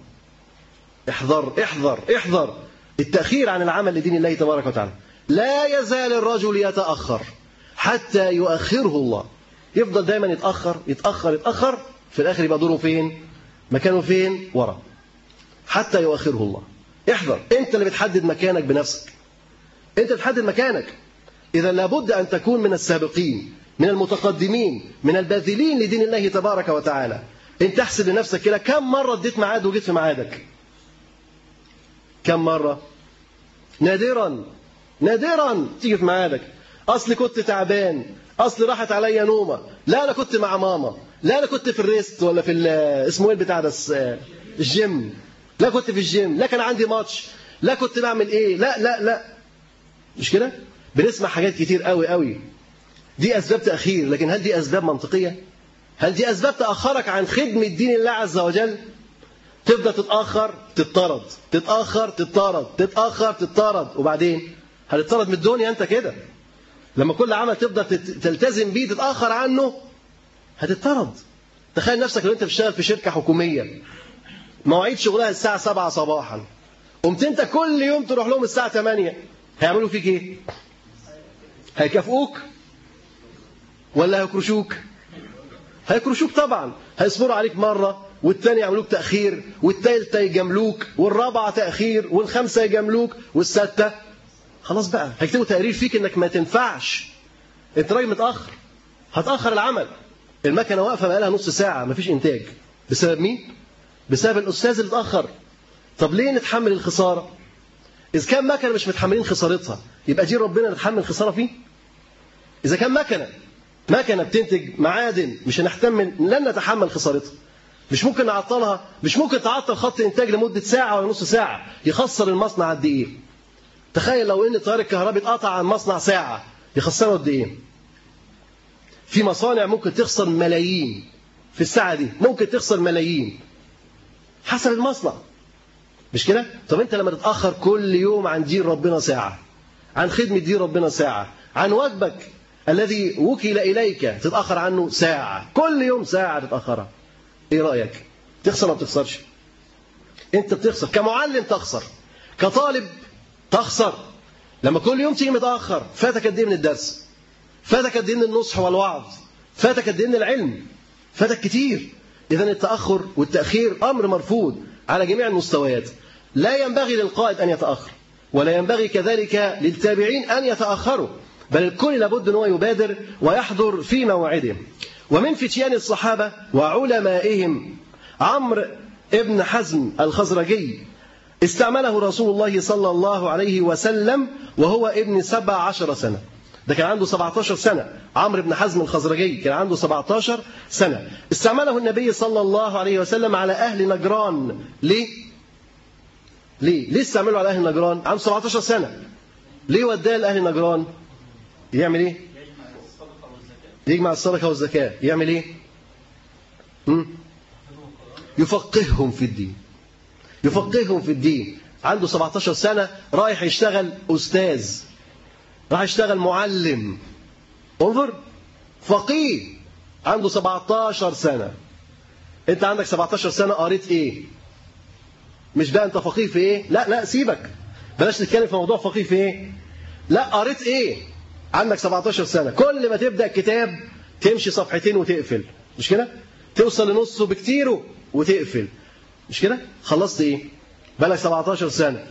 احذر احذر احذر التاخير عن العمل لدين الله تبارك وتعالى. لا يزال الرجل يتأخر حتى يؤخره الله. يفضل دايما يتأخر يتأخر يتأخر، في الآخر يبقى دوره فين؟ مكانه فين؟ ورا. حتى يؤخره الله. احذر، أنت اللي بتحدد مكانك بنفسك، أنت بتحدد مكانك. إذا لابد أن تكون من السابقين، من المتقدمين، من الباذلين لدين الله تبارك وتعالى. أنت تحسب لنفسك كده كم مرة اديت ميعاد وجيت في ميعادك؟ كم مرة؟ نادرا نادرا تيجي في ميعادك. اصل كنت تعبان، اصل راحت عليا نومه، لا انا كنت مع ماما، لا انا كنت في الريست ولا في اسمه ايه بتاع ده الجيم، لا كنت في الجيم، لا كان عندي ماتش، لا كنت بعمل ايه، لا لا لا. مش كده؟ بنسمع حاجات كتير قوي قوي. دي اسباب تاخير، لكن هل دي اسباب منطقيه؟ هل دي اسباب تاخرك عن خدمه دين الله عز وجل؟ تبدا تتاخر تتطرد، تتاخر تتطرد، تتاخر تتطرد، وبعدين هتطرد من الدنيا. انت كده لما كل عمل تبدا تلتزم بيه تتاخر عنه هتطرد. تخيل نفسك لو انت بتشتغل في شركه حكوميه مواعيد شغلها الساعه سبعة صباحا، قمت انت كل يوم تروح لهم الساعه ثمانية، هيعملوا فيك ايه؟ هيكافئوك ولا هيكرشوك؟ هيكرشوك طبعا. هيصبروا عليك مره، والثاني يعملوك تاخير، والثالثه يجاملوك، والرابعه تاخير، والخامسه يجاملوك، والسادسه خلاص بقى هيكتبوا تقرير فيك انك ما تنفعش، انت راجل متاخر، هتاخر العمل. المكنه واقفه بقى لها نص ساعه مفيش انتاج، بسبب مين؟ بسبب الاستاذ اللي اتاخر. طب ليه نتحمل الخساره؟ اذا كان مكنه مش متحملين خسارتها يبقى دي ربنا نتحمل الخساره فيه؟ اذا كان مكنه مكنه بتنتج معادن مش هنحتمل، لن نتحمل خسارتها. مش ممكن نعطلها، مش ممكن تعطل خط انتاج لمده ساعه ولا نص ساعه، يخسر المصنع قد ايه؟ تخيل لو ان التيار الكهربي اتقطع عن مصنع ساعه يخسره قد ايه؟ في مصانع ممكن تخسر ملايين في الساعه دي، ممكن تخسر ملايين حسب المصنع. مش كده؟ طب انت لما تتاخر كل يوم عن دين ربنا ساعه، عن خدمه دين ربنا ساعه، عن واجبك الذي وكل اليك تتاخر عنه ساعه، كل يوم ساعه تتاخرها، ايه رايك؟ تخسر ولا ما بتخسرش؟ انت بتخسر، كمعلم تخسر، كطالب تخسر. لما كل يوم تيجي متاخر فاتك قد ايه من الدرس؟ فاتك قد ايه من النصح والوعظ؟ فاتك قد ايه من العلم؟ فاتك كتير. اذا التاخر والتاخير امر مرفوض على جميع المستويات. لا ينبغي للقائد ان يتاخر، ولا ينبغي كذلك للتابعين ان يتاخروا، بل الكل لابد ان هو يبادر ويحضر في موعدهم. ومن فتيان الصحابه وعلمائهم عمرو ابن حزم الخزرجي، استعمله رسول الله صلى الله عليه وسلم وهو ابن سبع عشر سنة، ده كان عنده سبعتاشر سنة. عمرو بن حزم الخزرجي كان عنده سبعتاشر سنة. استعمله النبي صلى الله عليه وسلم على أهل نجران. ليه؟ ليه؟ ليه استعمله على أهل نجران؟ عنده سبعتاشر سنة. ليه وداه لأهل نجران؟ يعمل إيه؟ يجمع الصدقة والزكاة. يعمل إيه؟ هم؟ يفقههم في الدين. يفقههم في الدين. عنده سبعتاشر سنة رايح يشتغل أستاذ، راح يشتغل معلم. انظر، فقيه عنده سبعتاشر سنة. انت عندك سبعتاشر سنة قريت ايه؟ مش بقى انت فقيه في ايه؟ لا لا سيبك، بلاش نتكلم في موضوع فقيه في ايه. لا، قريت ايه؟ عندك سبعتاشر سنة، كل ما تبدأ كتاب تمشي صفحتين وتقفل، مش كده؟ توصل لنصه بكتيره وتقفل، مش كده؟ خلصت ايه؟ بقالك سبعتاشر سنة،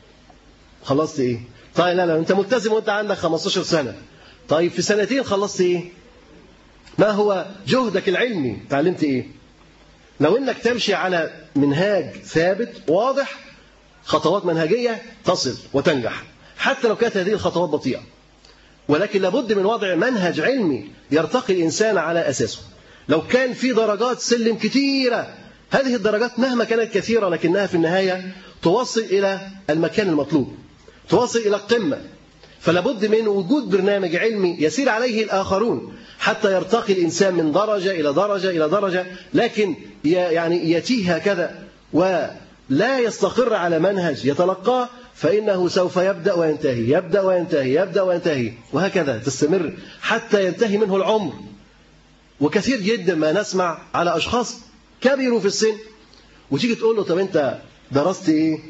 خلصت ايه؟ طيب لا لا انت ملتزم وانت عندك خمستاشر سنة. طيب في سنتين خلصت ايه؟ ما هو جهدك العلمي؟ تعلمت ايه؟ لو انك تمشي على منهاج ثابت واضح، خطوات منهجية تصل وتنجح، حتى لو كانت هذه الخطوات بطيئة، ولكن لابد من وضع منهج علمي يرتقي الإنسان على أساسه. لو كان في درجات سلم كثيرة، هذه الدرجات مهما كانت كثيرة لكنها في النهاية توصل إلى المكان المطلوب، توصل إلى القمة. فلابد من وجود برنامج علمي يسير عليه الآخرون حتى يرتقي الإنسان من درجة إلى درجة إلى درجة، لكن يعني يتيه هكذا ولا يستقر على منهج يتلقاه، فإنه سوف يبدأ وينتهي، يبدأ وينتهي، يبدأ وينتهي، وهكذا تستمر حتى ينتهي منه العمر. وكثير جدا ما نسمع على أشخاص كبروا في السن وتيجي تقول له طب أنت درست إيه؟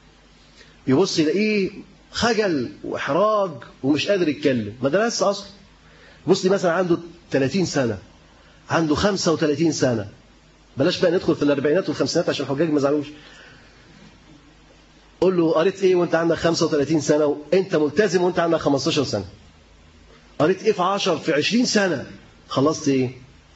يبص يلاقيه خجل وإحراج ومش قادر يتكلم، ما درسش أصلا. بص لي مثلا عنده ثلاثين سنة، عنده خمسة وثلاثين سنة، بلاش بقى ندخل في الأربعينات والخمسينات عشان الحجاج ما يزعلوش. قول له قريت إيه وأنت عندك خمسة وثلاثين سنة وأنت ملتزم وأنت عندك خمستاشر سنة؟ قريت إيه في عشر في عشرين سنة؟ خلصت إيه؟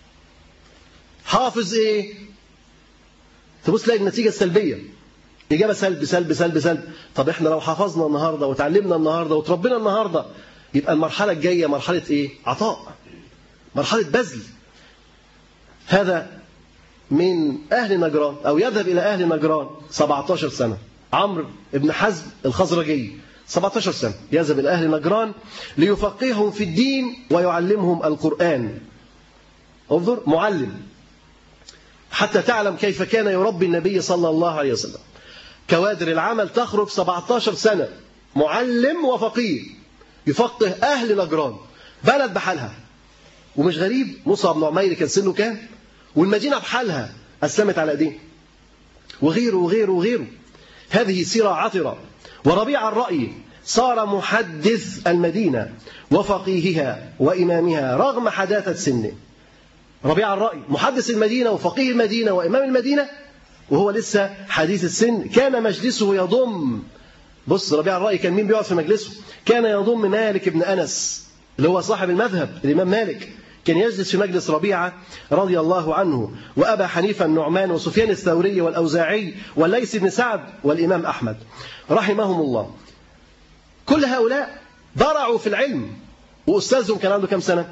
حافظ إيه؟ تبص تلاقي النتيجة السلبية، إجابة سلب سلب سلب سلب. طب إحنا لو حفظنا النهاردة وتعلمنا النهاردة وتربينا النهاردة، يبقى المرحلة الجاية مرحلة إيه؟ عطاء، مرحلة بذل. هذا من أهل نجران أو يذهب إلى أهل نجران سبعتاشر سنة. عمرو بن حزم الخزرجي سبعتاشر سنة يذهب إلى أهل نجران ليفقههم في الدين ويعلمهم القرآن. انظر، معلم، حتى تعلم كيف كان يربي النبي صلى الله عليه وسلم. كوادر العمل تخرج سبعتاشر سنة، معلم وفقيه يفقه أهل نجران، بلد بحالها. ومش غريب مصعب بن عمير كان سنه كام؟ والمدينة بحالها أسلمت على أيديه، وغيره وغيره وغيره. هذه سيرة عطرة. وربيع الرأي صار محدث المدينة وفقيهها وإمامها رغم حداثة سنه. ربيع الرأي محدث المدينة وفقيه المدينة وإمام المدينة وهو لسه حديث السن. كان مجلسه يضم، بص ربيع الرأي كان مين بيقعد في مجلسه؟ كان يضم مالك بن أنس اللي هو صاحب المذهب الإمام مالك، كان يجلس في مجلس ربيعة رضي الله عنه، وأبا حنيفة النعمان وسفيان الثوري والأوزاعي والليث بن سعد والإمام أحمد رحمهم الله. كل هؤلاء برعوا في العلم. وأستاذهم كان عنده كم سنة؟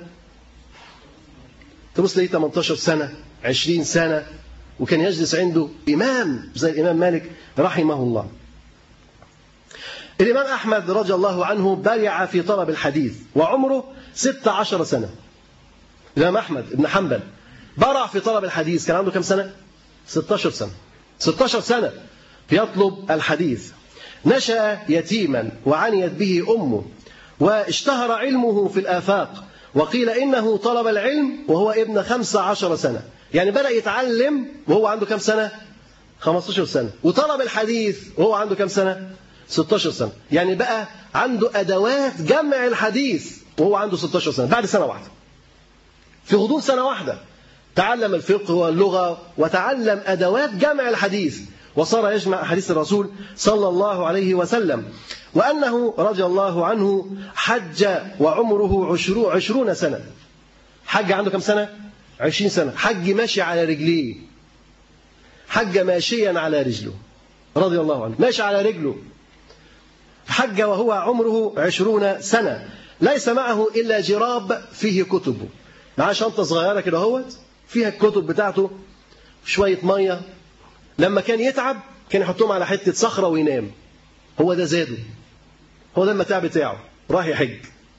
تبص ليه ثمانية عشر سنة، عشرين سنة، وكان يجلس عنده إمام زي الإمام مالك رحمه الله. الإمام أحمد رضي الله عنه برع في طلب الحديث وعمره ستة عشر سنة. الإمام أحمد بن حنبل برع في طلب الحديث، كان عنده كم سنة؟ ستة عشر سنة. ستة عشر سنة يطلب الحديث. نشأ يتيما وعنيت به أمه، واشتهر علمه في الآفاق، وقيل إنه طلب العلم وهو ابن خمسة عشر سنة. يعني بدأ يتعلم وهو عنده كم سنة؟ خمسة عشر سنة. وطلب الحديث وهو عنده كم سنة؟ ستة عشر سنة. يعني بقى عنده أدوات جمع الحديث وهو عنده ستة عشر سنة، بعد سنة واحدة، في غضون سنة واحدة تعلم الفقه واللغة وتعلم أدوات جمع الحديث، وصار يجمع حديث الرسول صلى الله عليه وسلم. وأنه رضي الله عنه حج وعمره عشرون سنة. حج عنده كم سنة؟ عشرين سنة. حج ماشي على رجليه، حج ماشيا على رجله رضي الله عنه، ماشي على رجله. حج وهو عمره عشرون سنة. ليس معه إلا جراب فيه كتب، معاه شنطة صغيرة كده اهوت فيها الكتب بتاعته، شوية مية، لما كان يتعب كان يحطهم على حتة صخرة وينام. هو ده زاده، هو ده المتاع بتاعه، راح يحج.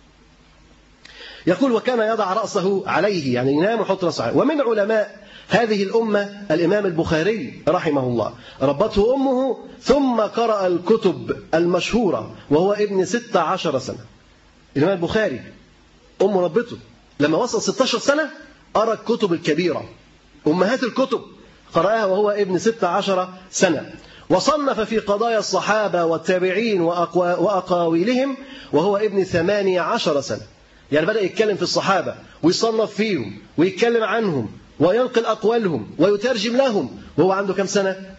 يقول وكان يضع رأسه عليه، يعني ينام ويحط رأسه عليه. ومن علماء هذه الأمة الإمام البخاري رحمه الله، ربته أمه ثم قرأ الكتب المشهورة وهو ابن ست عشر سنة. الإمام البخاري أمه ربته لما وصل ستة عشر سنة قرأ الكتب الكبيرة أمهات الكتب، قرأها وهو ابن ست عشر سنة. وصنف في قضايا الصحابة والتابعين وأقاويلهم وهو ابن ثمانية عشر سنة. يعني بدأ يتكلم في الصحابة ويصنف فيهم ويتكلم عنهم وينقل أقوالهم ويترجم لهم وهو عنده كم سنة؟